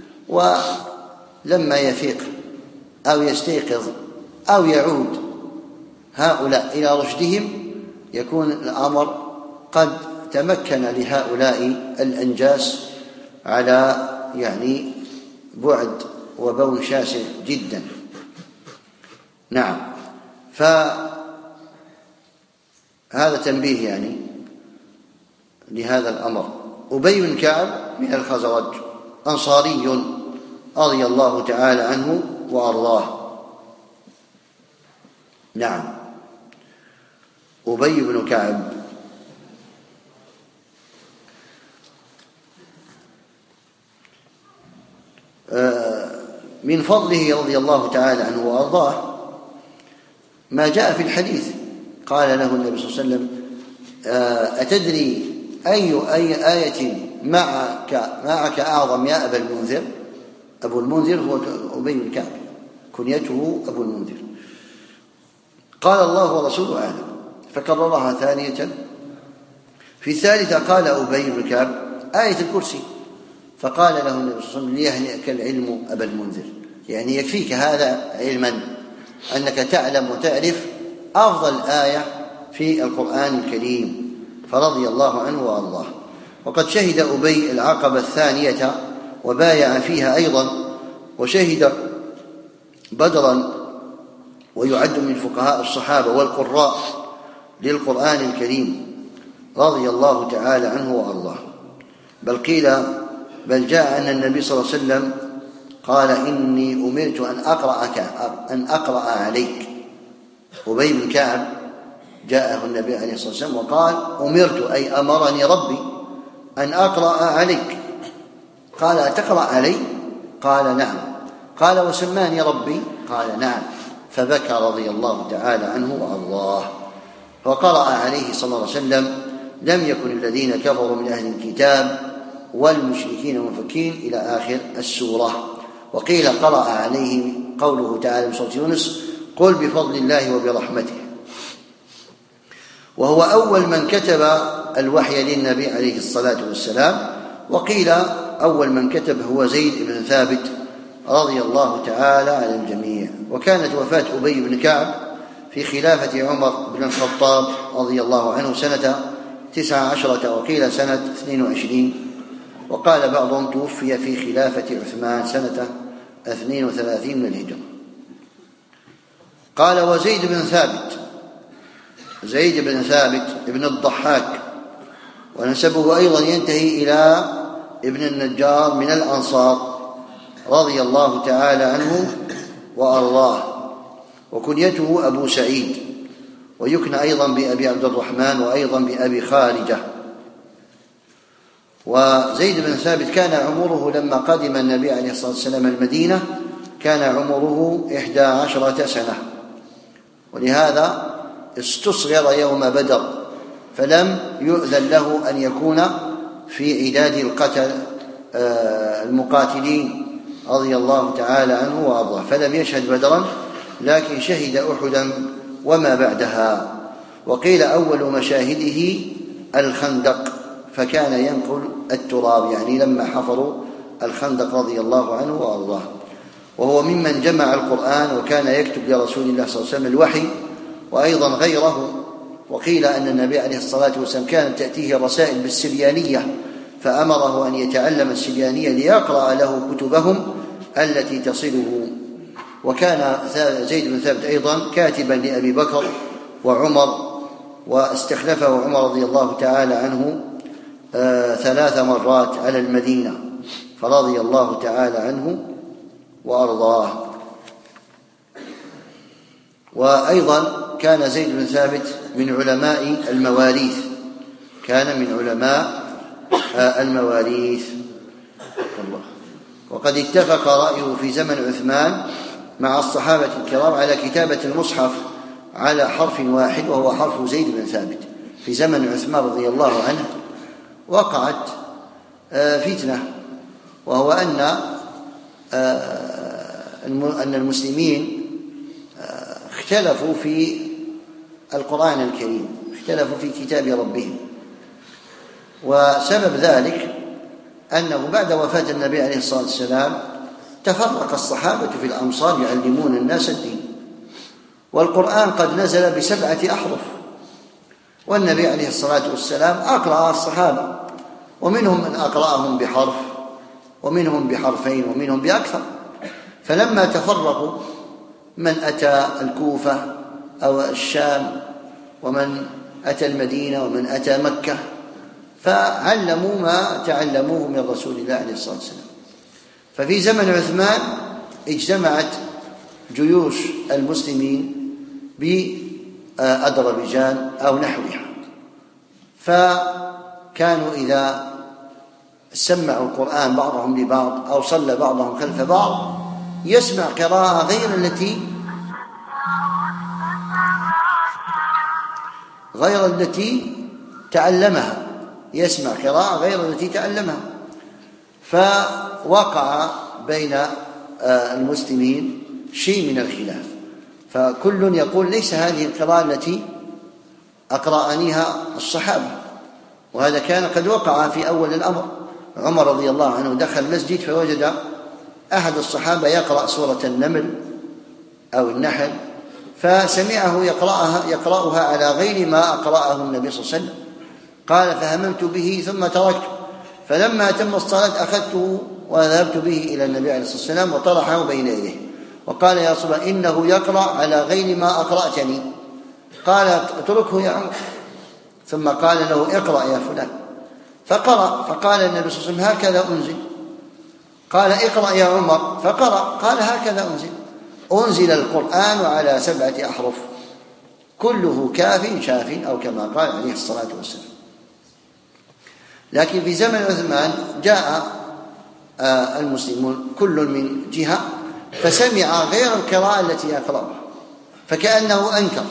ولما يفيق أو يستيقظ أو يعود هؤلاء إلى رشدهم يكون الأمر قد تمكن لهؤلاء الأنجاس على يعني بعد وبون شاسع جدا. نعم، فهذا تنبيه يعني لهذا الأمر. أبي بن كعب من الخزرج أنصاري رضي الله تعالى عنه وأرضاه. نعم، أبي بن كعب من فضله رضي الله تعالى عنه وأرضاه ما جاء في الحديث. قال له النبي صلى الله عليه وسلم: أتدري أي أي آية معك معك أعظم يا أبا المنذر؟ أبو المنذر هو أبي بن كعب، كنيته أبو المنذر. قال: الله ورسوله أعلم. فكررها ثانية. في الثالثة قال أبي بن كعب: آية الكرسي. فقال له النبي صلى الله عليه وسلم: ليهنئك العلم أبا المنذر، يعني يكفيك هذا علما أنك تعلم وتعرف أفضل آية في القرآن الكريم. فرضي الله عنه وأرضاه. وقد شهد أبي العقبة الثانية وبايع فيها أيضا، وشهد بدرا، ويعد من فقهاء الصحابة والقراء للقرآن الكريم رضي الله تعالى عنه وأرضاه. بل قيل بل جاء أن النبي صلى الله عليه وسلم قال: إني أمرت أن أقرأك أن أقرأ عليك. أبي بن كعب جاءه النبي عليه الصلاة والسلام وقال: أمرت أي أمرني ربي أن أقرأ عليك. قال: أتقرأ علي؟ قال: نعم. قال: وسماني ربي؟ قال: نعم. فبكى رضي الله تعالى عنه وأرضاه. وقرأ عليه صلى الله عليه وسلم: لم يكن الذين كفروا من أهل الكتاب والمشركين منفكين إلى آخر السورة. وقيل قرأ عليه قوله تعالى في سورة يونس: قل بفضل الله وبرحمته. وهو أول من كتب الوحي للنبي عليه الصلاة والسلام. وقيل أول من كتب هو زيد بن ثابت رضي الله تعالى على الجميع. وكانت وفاة أبي بن كعب في خلافة عمر بن الخطاب رضي الله عنه سنة تسع عشرة، وقيل سنة اثنين وعشرين، وقال بعضهم توفي في خلافة عثمان سنة اثنين وثلاثين من الهجرة. قال: وزيد بن ثابت، زيد بن ثابت ابن الضحاك، ونسبه أيضا ينتهي إلى ابن النجار من الأنصار رضي الله تعالى عنه وأرضاه. وكنيته أبو سعيد، ويكنى أيضا بأبي عبد الرحمن وأيضا بأبي خارجة. وزيد بن ثابت كان عمره لما قدم النبي عليه الصلاة والسلام المدينة كان عمره إحدى عشرة سنة، ولهذا استصغر يوم بدر، فلم يؤذن له أن يكون في عداد القتل المقاتلين رضي الله تعالى عنه وأرضاه، فلم يشهد بدرا، لكن شهد أحدا وما بعدها. وقيل أول مشاهده الخندق، فكان ينقل التراب، يعني لما حفروا الخندق رضي الله عنه وأرضاه. وهو ممن جمع القرآن، وكان يكتب لرسول الله صلى الله عليه وسلم الوحي وأيضا غيره. وقيل أن النبي عليه الصلاة والسلام كانت تأتيه الرسائل بالسريانية، فأمره أن يتعلم السريانية ليقرأ له كتبهم التي تصله. وكان زيد بن ثابت أيضا كاتبا لأبي بكر وعمر، واستخلفه عمر رضي الله تعالى عنه ثلاث مرات على المدينة، فرضي الله تعالى عنه وأرضاه. وأيضا كان زيد بن ثابت من علماء المواريث، كان من علماء المواريث. وقد اتفق رأيه في زمن عثمان مع الصحابة الكرام على كتابة المصحف على حرف واحد وهو حرف زيد بن ثابت. في زمن عثمان رضي الله عنه وقعت فتنة، وهو أن أن المسلمين اختلفوا في القرآن الكريم، اختلفوا في كتاب ربهم. وسبب ذلك أنه بعد وفاة النبي عليه الصلاة والسلام تفرق الصحابة في الأمصار يعلمون الناس الدين، والقرآن قد نزل بسبعة أحرف، والنبي عليه الصلاة والسلام أقرأ الصحابة، ومنهم من أقرأهم بحرف ومنهم بحرفين ومنهم بأكثر. فلما تفرقوا، من أتى الكوفة أو الشام، ومن أتى المدينة، ومن أتى مكة، فعلموا ما تعلموه من رسول الله عليه الصلاة والسلام. ففي زمن عثمان اجتمعت جيوش المسلمين بأذربيجان أو نحوها، فكانوا إذا سمعوا القرآن بعضهم لبعض أو صلى بعضهم خلف بعض يسمع قراءة غير التي غير التي تعلمها، يسمع قراءة غير التي تعلمها. فوقع بين المسلمين شيء من الخلاف، فكل يقول ليس هذه القراءة التي أقرأنيها الصحابة. وهذا كان قد وقع في أول الأمر. عمر رضي الله عنه دخل المسجد فوجد أحد الصحابة يقرأ سورة النمل أو النحل، فسمعه يقرأها, يقرأها على غير ما أقرأه النبي صلى الله عليه وسلم. قال فهممت به ثم تركته، فلما تم الصلاة أخذته وذهبت به إلى النبي عليه الصلاة والسلام وطرحه بين يديه وقال يا رسول الله إنه يقرأ على غير ما أقرأتني. قال اتركه يا عمر، ثم قال له اقرأ يا فلان، فقرأ. فقال النبي صلى الله عليه وسلم هكذا أنزل. قال اقرأ يا عمر، فقرأ. قال هكذا أنزل. أنزل القرآن على سبعة أحرف كله كاف شاف، أو كما قال عليه الصلاة والسلام. لكن في زمن عثمان جاء المسلمون كل من جهة فسمع غير القراءة التي يقرأها، فكأنه أنكر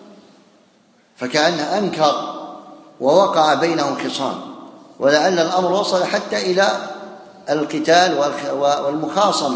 فكأنه أنكر ووقع بينهم خصام، ولعل الأمر وصل حتى إلى القتال والمخاصمة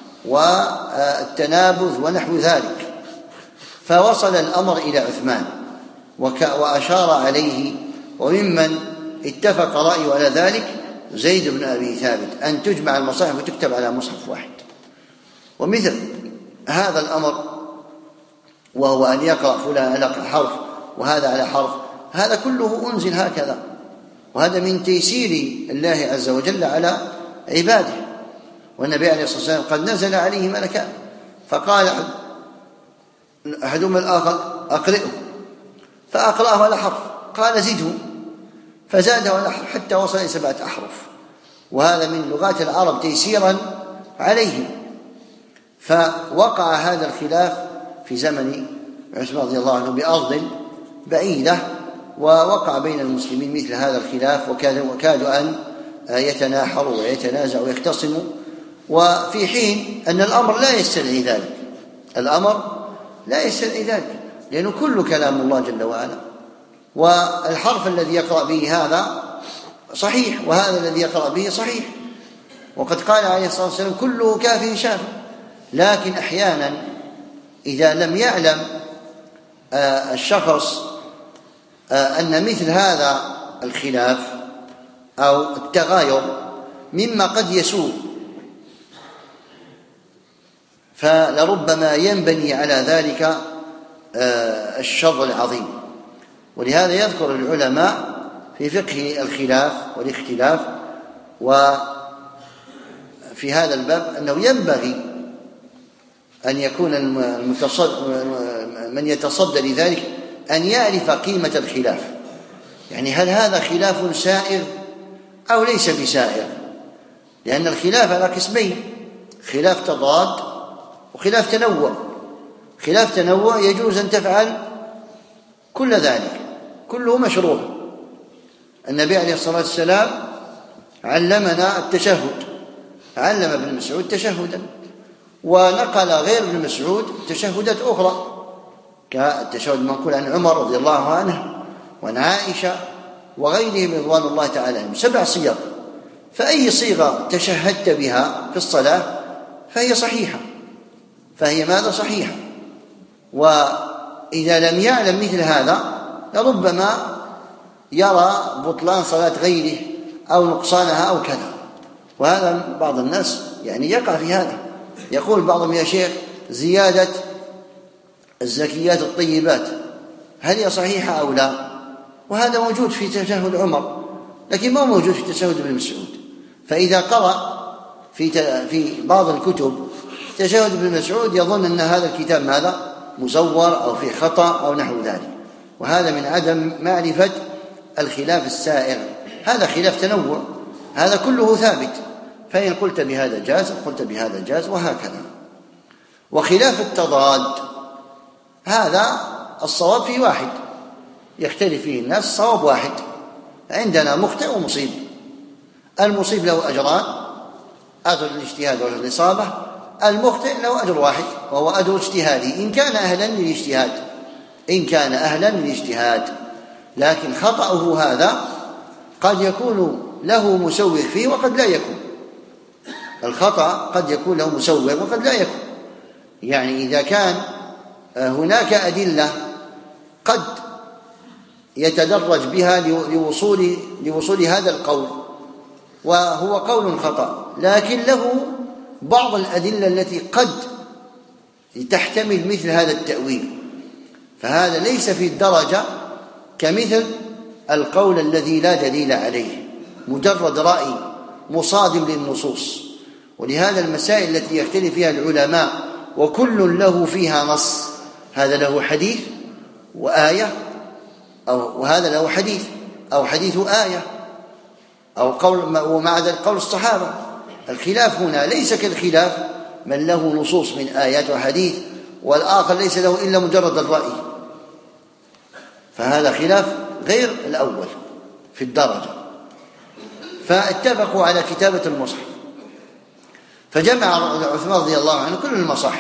والتنابذ ونحو ذلك. فوصل الأمر إلى عثمان وأشار عليه، وممن اتفق رأيه على ذلك زيد بن أبي ثابت، أن تجمع المصاحف وتكتب على مصحف واحد. ومثل هذا الأمر وهو أن يقرأ فلان على حرف وهذا على حرف، هذا كله أنزل هكذا، وهذا من تيسير الله عز وجل على عباده. والنبي عليه الصلاة والسلام قد نزل عليه ملكان، فقال أحدهما الآخر أقرئه، فأقرأه على حرف، قال زده، فزاده على حرف حتى وصل إلى سبعة أحرف. وهذا من لغات العرب تيسيرا عليهم. فوقع هذا الخلاف في زمن عثمان رضي الله عنه بأرض بعيدة، ووقع بين المسلمين مثل هذا الخلاف، وكادوا أن يتناحروا ويتنازعوا ويختصموا، وفي حين أن الأمر لا يستدعي ذلك. الأمر لا يستدعي ذلك، لأنه كل كلام الله جل وعلا، والحرف الذي يقرأ به هذا صحيح وهذا الذي يقرأ به صحيح. وقد قال عليه الصلاة والسلام كله كاف شاف. لكن أحيانا إذا لم يعلم الشخص أن مثل هذا الخلاف أو التغاير مما قد يسوء، فلربما ينبني على ذلك الشر العظيم. ولهذا يذكر العلماء في فقه الخلاف والاختلاف وفي في هذا الباب أنه ينبغي أن يكون من يتصدى لذلك أن يعرف قيمة الخلاف، يعني هل هذا خلاف سائر أو ليس بسائر، لأن الخلاف على قسمين: خلاف تضاد وخلاف تنوع. خلاف تنوع يجوز أن تفعل كل ذلك، كله مشروع. النبي عليه الصلاة والسلام علمنا التشهد، علم ابن مسعود تشهدا، ونقل غير ابن مسعود تشهدات أخرى كالتشهد المنقول عن عمر رضي الله عنه وعن عائشة وغيرهم رضوان الله تعالى عنهم، سبع صيغ، فأي صيغة تشهدت بها في الصلاة فهي صحيحة، فهي ماذا صحيحة. وإذا لم يعلم مثل هذا لربما يرى بطلان صلاة غيره أو نقصانها أو كذا، وهذا بعض الناس يعني يقع في هذا. يقول بعضهم: يا شيخ، زيادة الزكيات الطيبات هل هي صحيحة أو لا؟ وهذا موجود في تشهد عمر، لكن ما موجود في تشهد ابن مسعود. فإذا قرأ في في بعض الكتب تشهد ابن مسعود يظن أن هذا الكتاب ماذا؟ مزور أو في خطأ أو نحو ذلك، وهذا من عدم معرفة الخلاف السائر. هذا خلاف تنوع، هذا كله ثابت، فإن قلت بهذا جاز قلت بهذا جاز، وهكذا. وخلاف التضاد هذا الصواب فيه واحد، يختلف فيه الناس، صواب واحد. عندنا مخطئ ومصيب، المصيب له أجران: أجر الاجتهاد وأجر الإصابة. المخطئ له أجر واحد وهو أجر اجتهاده إن كان أهلا للاجتهاد، إن كان أهلا للاجتهاد. لكن خطأه هذا قد يكون له مسوغ فيه وقد لا يكون. الخطأ قد يكون له مسوغ وقد لا يكون، يعني إذا كان هناك أدلة قد يتدرج بها لوصول, لوصول هذا القول وهو قول خطأ، لكن له بعض الأدلة التي قد تحتمل مثل هذا التأويل، فهذا ليس في الدرجة كمثل القول الذي لا دليل عليه، مجرد رأي مصادم للنصوص. ولهذا المسائل التي يختلف فيها العلماء وكل له فيها نص، هذا له حديث وآية، أو وهذا له حديث أو حديث آية، أو قول ومع ذلك قول الصحابة. الخلاف هنا ليس كالخلاف من له نصوص من آيات وحديث والآخر ليس له إلا مجرد الرأي، فهذا خلاف غير الأول في الدرجة. فاتفقوا على كتابة المصحف، فجمع عثمان رضي الله عنه كل المصاحف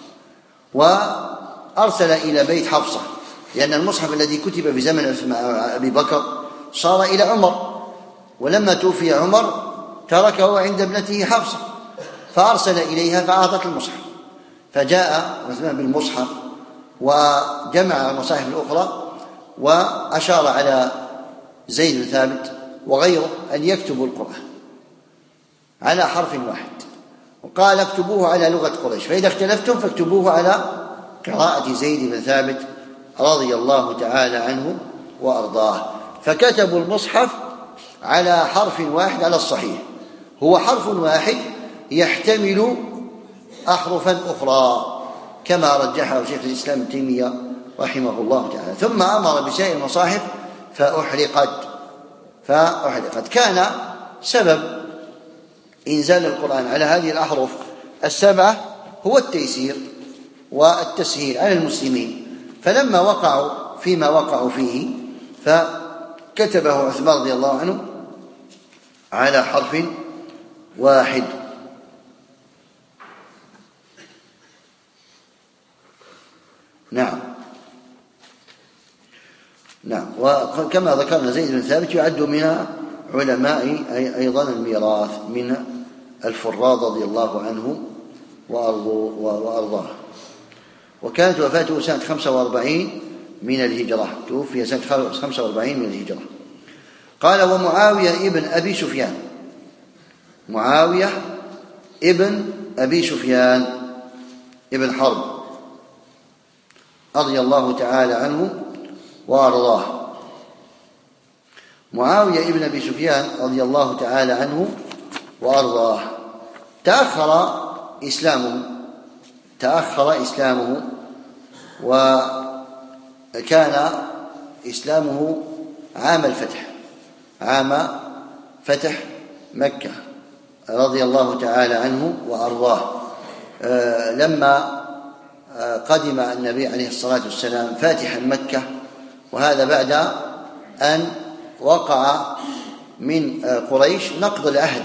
وأرسل إلى بيت حفصة، لأن المصحف الذي كتب في زمن أبي بكر صار إلى عمر، ولما توفي عمر تركه عند ابنته حفصة، فأرسل إليها فأعطت المصحف. فجاء عثمان بالمصحف وجمع المصاحف الأخرى وأشار على زيد بن ثابت وغيره أن يكتبوا القرآن على حرف واحد، وقال: اكتبوه على لغة قريش، فإذا اختلفتم فاكتبوه على قراءة زيد بن ثابت رضي الله تعالى عنه وأرضاه. فكتبوا المصحف على حرف واحد على الصحيح، هو حرف واحد يحتمل أحرفا أخرى كما رجحه شيخ الإسلام ابن تيمية رحمه الله تعالى. ثم أمر بسائر المصاحف فأحرقت فأحرقت كان سبب إنزال القرآن على هذه الأحرف السبعة هو التيسير والتسهيل على المسلمين، فلما وقعوا فيما وقعوا فيه فكتبه عثمان رضي الله عنه على حرف واحد. نعم نعم وكما ذكرنا زيد بن ثابت يعد من علماء أيضا الميراث، من الفراض رضي الله عنه وأرضاه. وكانت وفاته سنة خمسة وأربعين من الهجرة، توفي سنة خمسة وأربعين من الهجرة. قال: ومعاوية ابن أبي سفيان، معاوية ابن أبي سفيان ابن حرب رضي الله تعالى عنه وأرضاه. معاوية ابن أبي سفيان رضي الله تعالى عنه وأرضاه تأخر إسلامه تأخر إسلامه وكان إسلامه عام الفتح، عام فتح مكة رضي الله تعالى عنه وأرضاه. لما قدم النبي عليه الصلاة والسلام فاتحا مكة، وهذا بعد أن وقع من قريش نقض العهد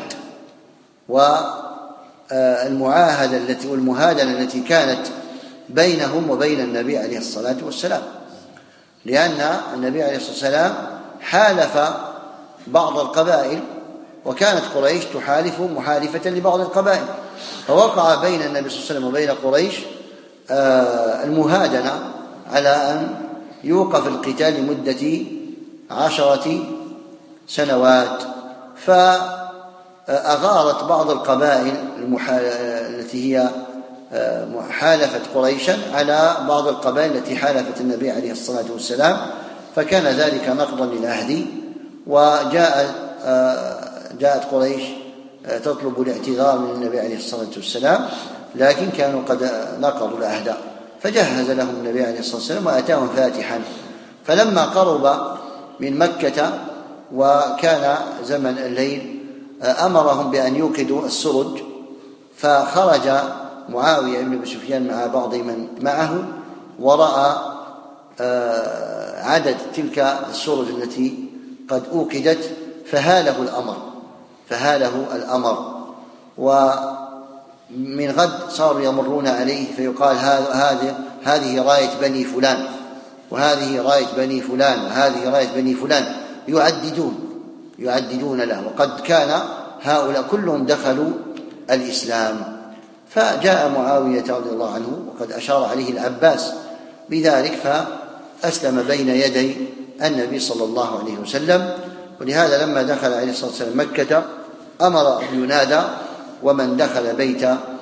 والمعاهدة التي والمهادنة التي كانت بينهم وبين النبي عليه الصلاة والسلام، لأن النبي عليه الصلاة والسلام حالف بعض القبائل، وكانت قريش تحالف محالفة لبعض القبائل، فوقع بين النبي صلى الله عليه وسلم وبين قريش المهادنة على أن يوقف القتال لمدة عشرة سنوات. فأغارت بعض القبائل التي هي حالفت قريشا على بعض القبائل التي حالفت النبي عليه الصلاة والسلام، فكان ذلك نقضا للعهد. وجاء جاءت قريش تطلب الاعتذار من النبي عليه الصلاة والسلام، لكن كانوا قد نقضوا العهد، فجهز لهم النبي عليه الصلاة والسلام وأتاهم فاتحا. فلما قرب من مكة وكان زمن الليل أمرهم بأن يوقدوا السرج، فخرج معاوية بن أبي سفيان مع بعض من معه ورأى عدد تلك السرج التي قد أوقدت، فهاله الأمر فهاله الأمر ومن غد صاروا يمرون عليه فيقال هذه هذه راية بني فلان، وهذه راية بني فلان، وهذه راية بني فلان، يعددون يعددون له، وقد كان هؤلاء كلهم دخلوا الإسلام. فجاء معاوية رضي الله عنه وقد أشار عليه العباس بذلك، فأسلم بين يدي النبي صلى الله عليه وسلم. ولهذا لما دخل عليه الصلاة والسلام مكة أمر أن ينادى ومن دخل بيت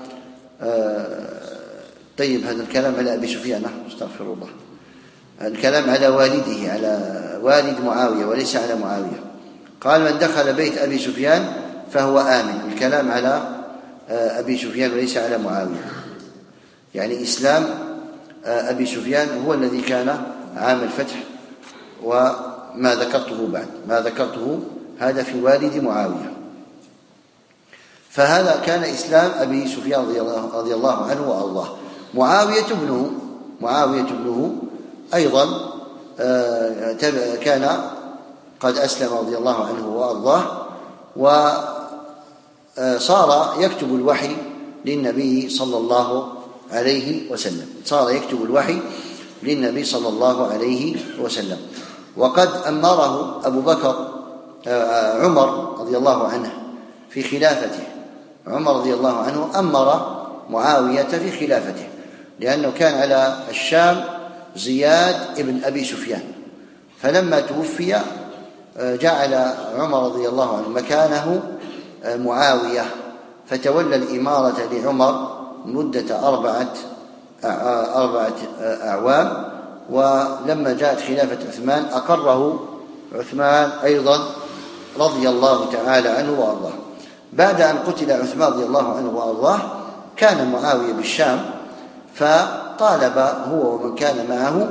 طيب هذا الكلام على أبي سفيان، استغفر الله، الكلام على والده، على والد معاوية وليس على معاوية. قال من دخل بيت أبي سفيان فهو آمن، الكلام على أبي سفيان وليس على معاوية، يعني إسلام أبي سفيان هو الذي كان عام الفتح، وما ذكرته بعد ما ذكرته هذا في والد معاوية. فهذا كان إسلام أبي سفيان رضي الله عنه وأرضاه. معاوية ابنه معاوية ابنه أيضا كان قد أسلم رضي الله عنه وأرضاه، وصار يكتب الوحي للنبي صلى الله عليه وسلم صار يكتب الوحي للنبي صلى الله عليه وسلم. وقد أمره أبو بكر عمر رضي الله عنه في خلافته، عمر رضي الله عنه أمر معاوية في خلافته، لأنه كان على الشام زياد ابن أبي سفيان، فلما توفي جعل عمر رضي الله عنه مكانه معاوية، فتولى الإمارة لعمر مدة أربعة أربعة أعوام. ولما جاءت خلافة عثمان أقره عثمان أيضا رضي الله تعالى عنه وأرضاه. بعد أن قتل عثمان رضي الله عنه وأرضاه كان معاوية بالشام، فطالب هو ومن كان معه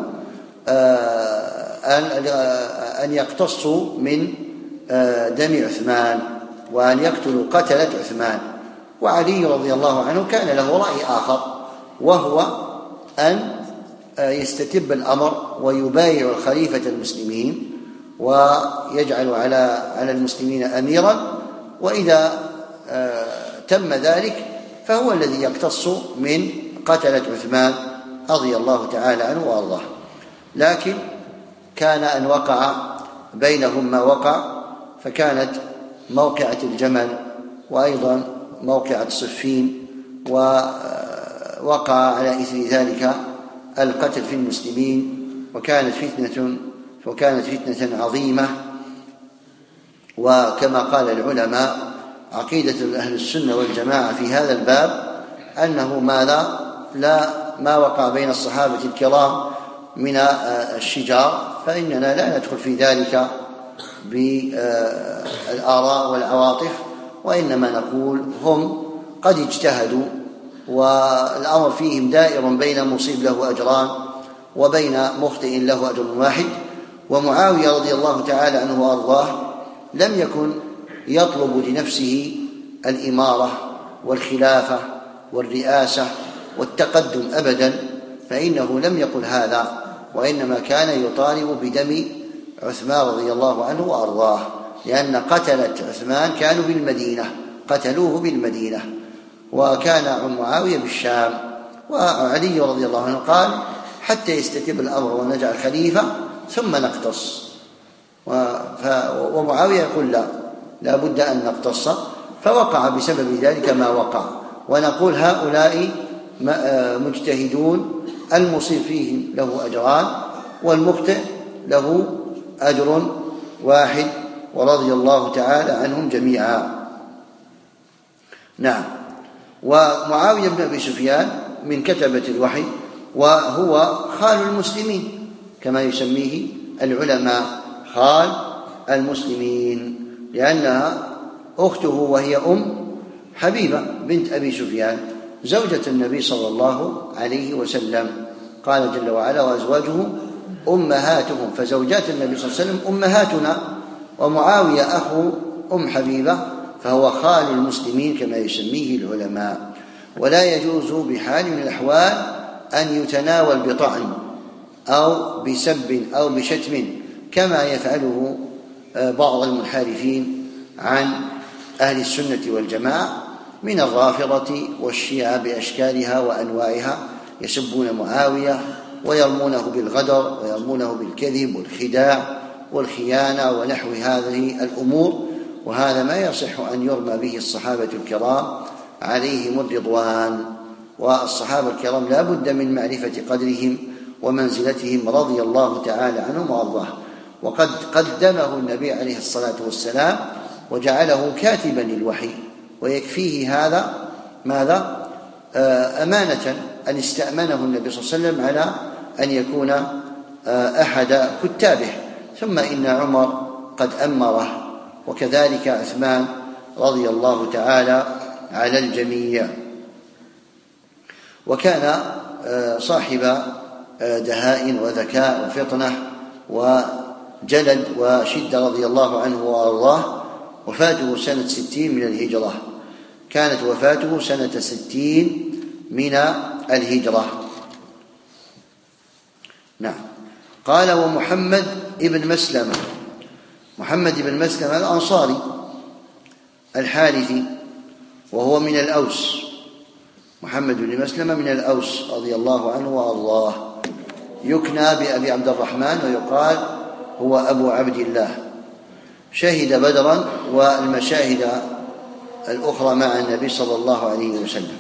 أن يقتصوا من دم عثمان وأن يقتلوا قتلة عثمان. وعلي رضي الله عنه كان له رأي آخر، وهو أن يستتب الأمر ويبايع الخليفة المسلمين ويجعل على على المسلمين أميرا، وإذا تم ذلك فهو الذي يقتص من قتلة عثمان رضي الله تعالى عنه وأرضاه. لكن كان أن وقع بينهم ما وقع، فكانت موقعة الجمل وأيضا موقعة صفين، ووقع على إثر ذلك القتل في المسلمين، وكانت فتنة وكانت فتنة عظيمة. وكما قال العلماء عقيدة أهل السنة والجماعة في هذا الباب أنه ما لا, لا ما وقع بين الصحابة الكرام من الشجار فإننا لا ندخل في ذلك بالآراء والعواطف، وإنما نقول هم قد اجتهدوا والأمر فيهم دائر بين مصيب له أجران وبين مخطئ له أجر واحد. ومعاوية رضي الله تعالى عنه وأرضاه لم يكن يطلب لنفسه الإمارة والخلافة والرئاسة والتقدم أبدا، فإنه لم يقل هذا، وإنما كان يطالب بدم عثمان رضي الله عنه وأرضاه، لأن قتلة عثمان كانوا بالمدينة، قتلوه بالمدينة، وكان معاوية بالشام. وعلي رضي الله عنه قال حتى يستتب الأمر ونجعل خليفة ثم نقتص، ومعاوية يقول لا، لا بد أن نقتص، فوقع بسبب ذلك ما وقع. ونقول هؤلاء مجتهدون، المصيب فيهم له أجران والمخطئ له أجر واحد، ورضي الله تعالى عنهم جميعا. نعم. ومعاوية بن أبي سفيان من كتبة الوحي، وهو خال المسلمين كما يسميه العلماء، خال المسلمين، لأنها أخته وهي أم حبيبة بنت أبي سفيان زوجة النبي صلى الله عليه وسلم. قال جل وعلا وأزواجه أمهاتهم، فزوجات النبي صلى الله عليه وسلم أمهاتنا، ومعاوية أخو أم حبيبة فهو خال المسلمين كما يسميه العلماء. ولا يجوز بحال من الأحوال أن يتناول بطعن أو بسب أو بشتم كما يفعله بعض المنحرفين عن أهل السنة والجماعة من الرافضة والشيعة بأشكالها وأنواعها، يسبون معاوية ويرمونه بالغدر ويرمونه بالكذب والخداع والخيانة ونحو هذه الأمور، وهذا ما يصح أن يرمى به الصحابة الكرام عليهم الرضوان. والصحابة الكرام لا بد من معرفة قدرهم ومنزلتهم رضي الله تعالى عنهم وأرضاهم. وقد قدمه النبي عليه الصلاة والسلام وجعله كاتبا للوحي، ويكفيه هذا ماذا؟ أمانة أن استأمنه النبي صلى الله عليه وسلم على أن يكون أحد كتابه. ثم إن عمر قد أمره، وكذلك عثمان رضي الله تعالى على الجميع. وكان صاحب دهاء وذكاء وفطنة وجلد وشدة رضي الله عنه وأرضاه. وفاته سنة ستين من الهجرة، كانت وفاته سنة ستين من الهجرة. نعم. قال ومحمد ابن مسلمة، محمد بن مسلمة الأنصاري الحارثي وهو من الأوس، محمد بن مسلمة من الأوس رضي الله عنه وأرضاه، يكنى بأبي عبد الرحمن ويقال هو أبو عبد الله. شهد بدرا والمشاهد الأخرى مع النبي صلى الله عليه وسلم.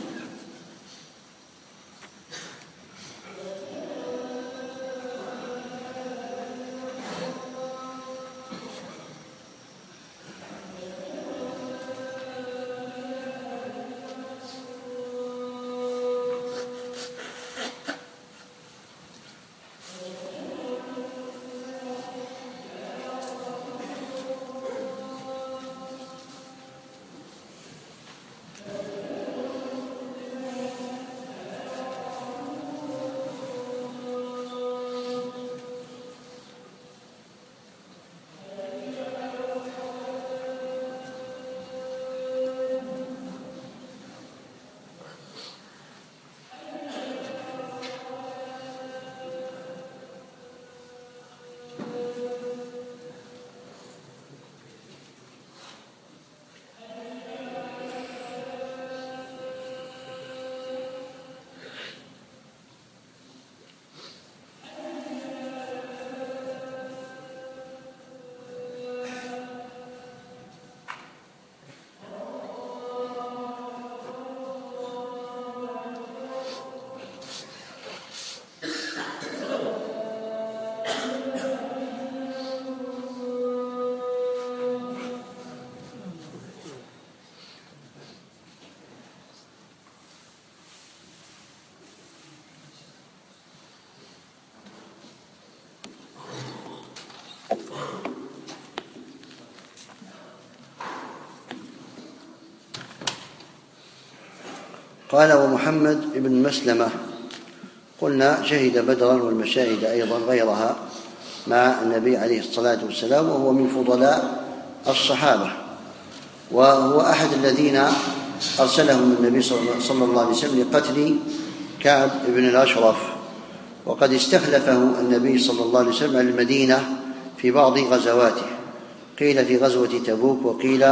قال: ومحمد بن مسلمة قلنا شهد بدرا والمشاهد أيضا غيرها مع النبي عليه الصلاة والسلام، وهو من فضلاء الصحابة، وهو أحد الذين أرسلهم النبي صلى الله عليه وسلم لقتل كعب بن الأشرف، وقد استخلفه النبي صلى الله عليه وسلم على المدينة في بعض غزواته، قيل في غزوة تبوك وقيل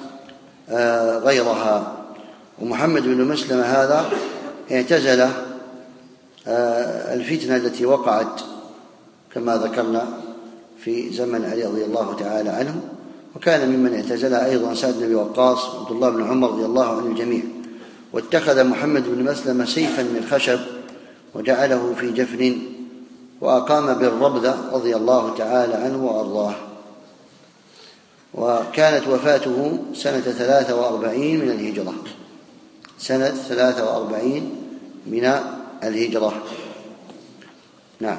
غيرها. ومحمد بن مسلمة هذا اعتزل الفتنة التي وقعت كما ذكرنا في زمن علي رضي الله تعالى عنه، وكان ممن اعتزلها أيضا سعد بن وقاص وعبد الله بن عمر رضي الله عن الجميع. واتخذ محمد بن مسلمة سيفا من خشب وجعله في جفن، وأقام بالربذة رضي الله تعالى عنه وأرضاه. وكانت وفاته سنة ثلاثة وأربعين من الهجرة سنة ثلاثة وأربعين من الهجرة. نعم.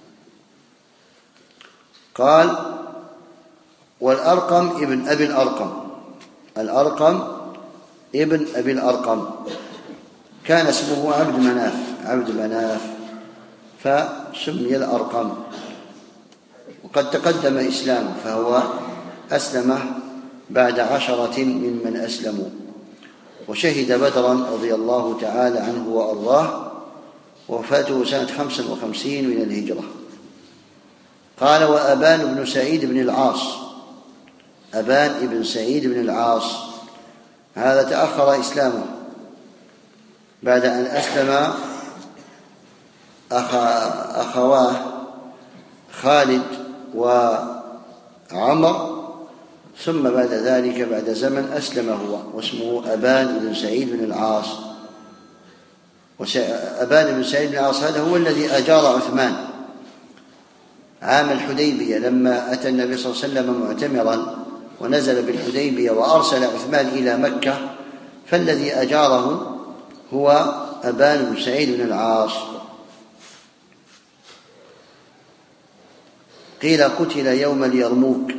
قال: والأرقم ابن أبي الأرقم الأرقم ابن أبي الأرقم كان اسمه عبد مناف عبد مناف فسمي الأرقم، وقد تقدم إسلامه، فهو أسلم بعد عشرة ممن أسلموا، وشهد بدرا رضي الله تعالى عنه وأرضاه، ووفاته سنة خمس وخمسين من الهجرة. قال: وأبان بن سعيد بن العاص أبان بن سعيد بن العاص هذا تأخر إسلامه بعد أن أسلم أخواه خالد وعمر، ثم بعد ذلك بعد زمن أسلم هو، واسمه أبان بن سعيد بن العاص. أبان بن سعيد بن العاص هذا هو الذي أجار عثمان عام الحديبية لما أتى النبي صلى الله عليه وسلم معتمرا ونزل بالحديبية وأرسل عثمان إلى مكة، فالذي أجاره هو أبان بن سعيد بن العاص. قيل قتل يوم اليرموك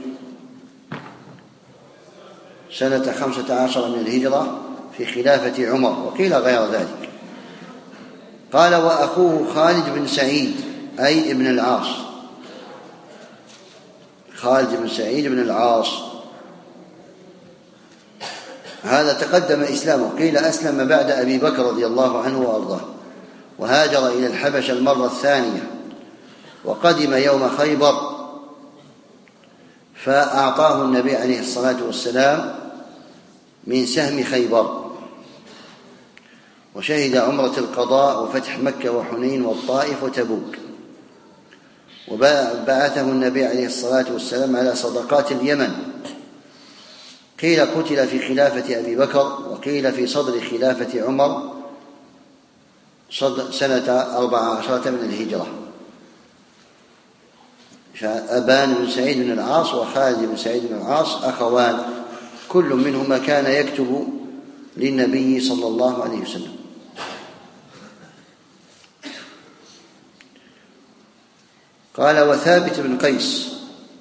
سنة خمسة عشر من الهجرة في خلافة عمر، وقيل غير ذلك. قال: وأخوه خالد بن سعيد أي ابن العاص خالد بن سعيد بن العاص هذا تقدم إسلامه، قيل أسلم بعد أبي بكر رضي الله عنه وأرضاه، وهاجر إلى الحبشة المرة الثانية، وقدم يوم خيبر، فأعطاه النبي عليه الصلاة والسلام من سهم خيبر، وشهد عمرة القضاء وفتح مكة وحنين والطائف وتبوك. وبعثه النبي عليه الصلاة والسلام على صدقات اليمن، قيل قتل في خلافة أبي بكر، وقيل في صدر خلافة عمر سنة أربع عشرة من الهجرة. أبان بن سعيد بن العاص وخالد بن سعيد بن العاص أخوان، كل منهما كان يكتب للنبي صلى الله عليه وسلم. قال: وثابت بن قيس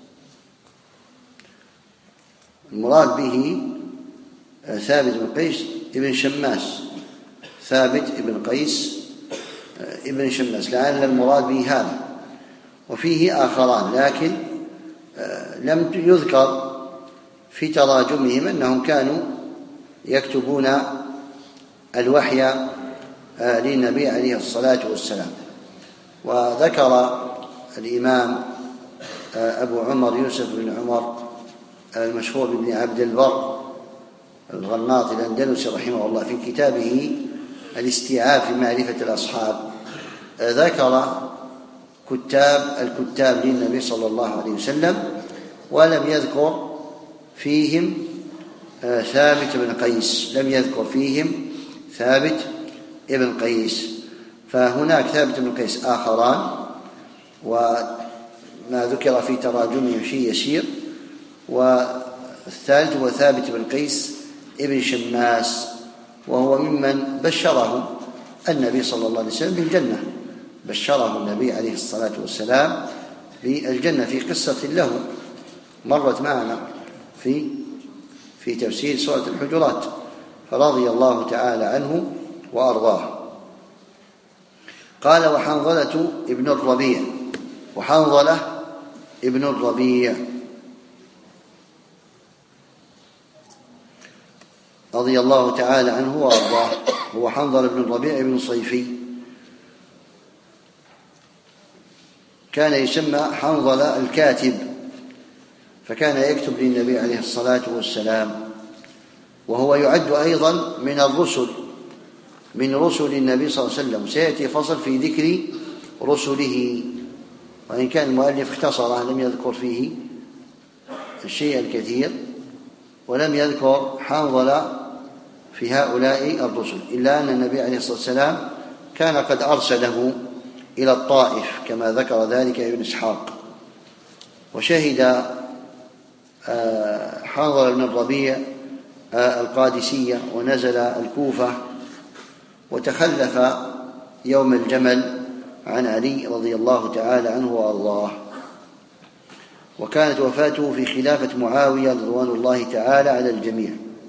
المراد به ثابت بن قيس ابن شماس ثابت ابن قيس ابن شماس، لعل المراد به هذا، وفيه آخران لكن لم يذكر في تراجمهم أنهم كانوا يكتبون الوحي للنبي عليه الصلاة والسلام. وذكر الإمام أبو عمر يوسف بن عمر المشهور بن عبد البر الغناطي الأندلسي رحمه الله في كتابه الاستيعاب في معرفة الأصحاب ذكر كتاب الكتاب للنبي صلى الله عليه وسلم، ولم يذكر فيهم ثابت بن قيس لم يذكر فيهم ثابت ابن قيس، فهناك ثابت بن قيس آخران، وما ذكر في تراجمهم شيء يسير. والثالث هو ثابت بن قيس ابن شماس، وهو ممن بشره النبي صلى الله عليه وسلم بالجنة، بشره النبي عليه الصلاة والسلام بالجنة في قصة له مرت معنا في في تفسير سورة الحجرات، فرضي الله تعالى عنه وأرضاه. قال: وحنظلة ابن الربيع، وحنظلة ابن الربيع رضي الله تعالى عنه وأرضاه، هو حنظلة بن الربيع بن صيفي، كان يسمى حنظلة الكاتب، فكان يكتب للنبي عليه الصلاة والسلام، وهو يعد أيضا من الرسل، من رسل النبي صلى الله عليه وسلم. سيأتي فصل في ذكر رسله، وإن كان المؤلف اختصره لم يذكر فيه الشيء الكثير، ولم يذكر حنظلة في هؤلاء الرسل، إلا أن النبي عليه الصلاة والسلام كان قد أرسله إلى الطائف كما ذكر ذلك ابن إسحاق. وشهد حنظلة بن الربيع القادسية، ونزل الكوفة، وتخلف يوم الجمل عن علي رضي الله تعالى عنه وأرضاه. وكانت وفاته في خلافة معاوية رضوان الله تعالى على الجميع.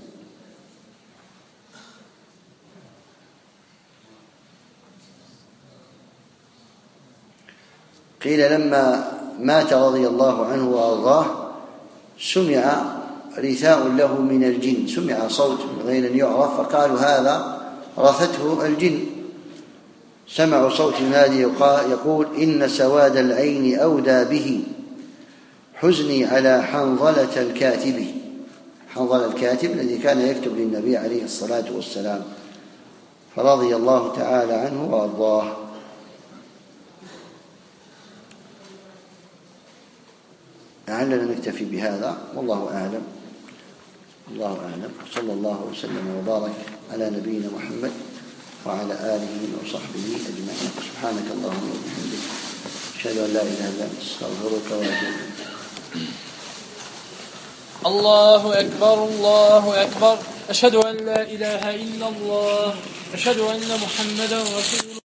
قيل لما مات رضي الله عنه وأرضاه سمع رثاء له من الجن، سمع صوت من غير أن يعرف، فقالوا هذا رثته الجن. سمعوا صوت ينادي يقول: إن سواد العين أودى به حزني على حنظلة الكاتب. حنظلة الكاتب الذي كان يكتب للنبي عليه الصلاة والسلام، فرضي الله تعالى عنه وأرضاه. لعلنا نكتفي بهذا، والله أعلم. الله أعلم. صلى الله وسلم وبارك على نبينا محمد وعلى آله وصحبه أجمعين. سبحانك اللهم وبحمدك، أشهد أن لا إله إلا أنت، أستغفرك وأتوب إليك. الله أكبر، الله أكبر، أشهد أن لا إله إلا الله، أشهد أن محمدا رسول الله.